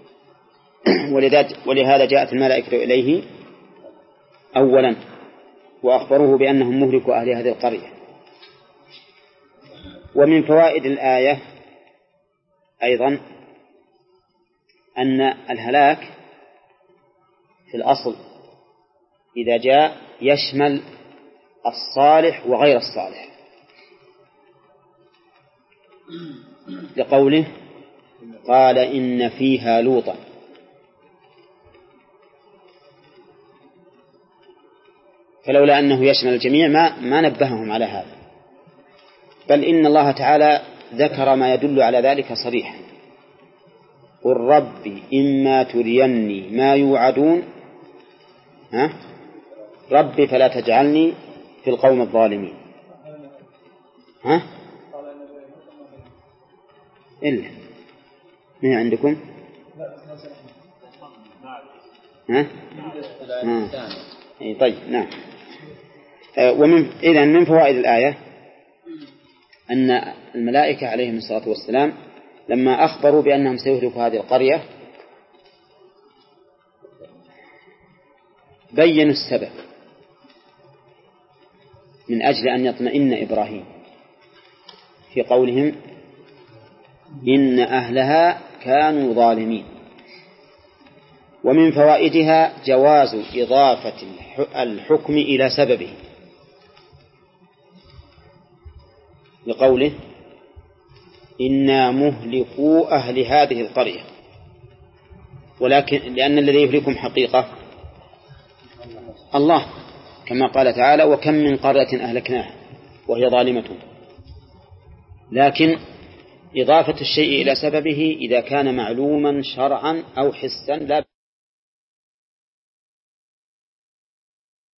ولهذا جاءت الملائكة إليه أولا وأخبروه بأنهم مهلكوا أهل هذه القرية. ومن فوائد الآية أيضا أن الهلاك في الأصل إذا جاء يشمل الصالح وغير الصالح، لقوله: قال إن فيها لوطا. فلولا أنه يشمل الجميع ما نبههم على هذا، بل إن الله تعالى ذكر ما يدل على ذلك صريحا: قل ربي إما تريني ما يوعدون ربي فلا تجعلني في القوم الظالمين. إلا من عندكم؟ طيب، نعم. إذن من فوائد الآية أن الملائكة عليهم الصلاة والسلام لما أخبروا بأنهم سيهلكوا هذه القرية بيّنوا السبب من أجل أن يطمئن إبراهيم في قولهم: إن أهلها كانوا ظالمين. ومن فوائدها جواز إضافة الحكم إلى سببه، لقوله: إنا مهلكوا أهل هذه القرية، ولكن لأن الذي يهلكهم حقيقة الله، كما قال تعالى: وكم من قرية أهلكناها وهي ظالمة. لكن إضافة الشيء إلى سببه إذا كان معلوما شرعا أو حسا لا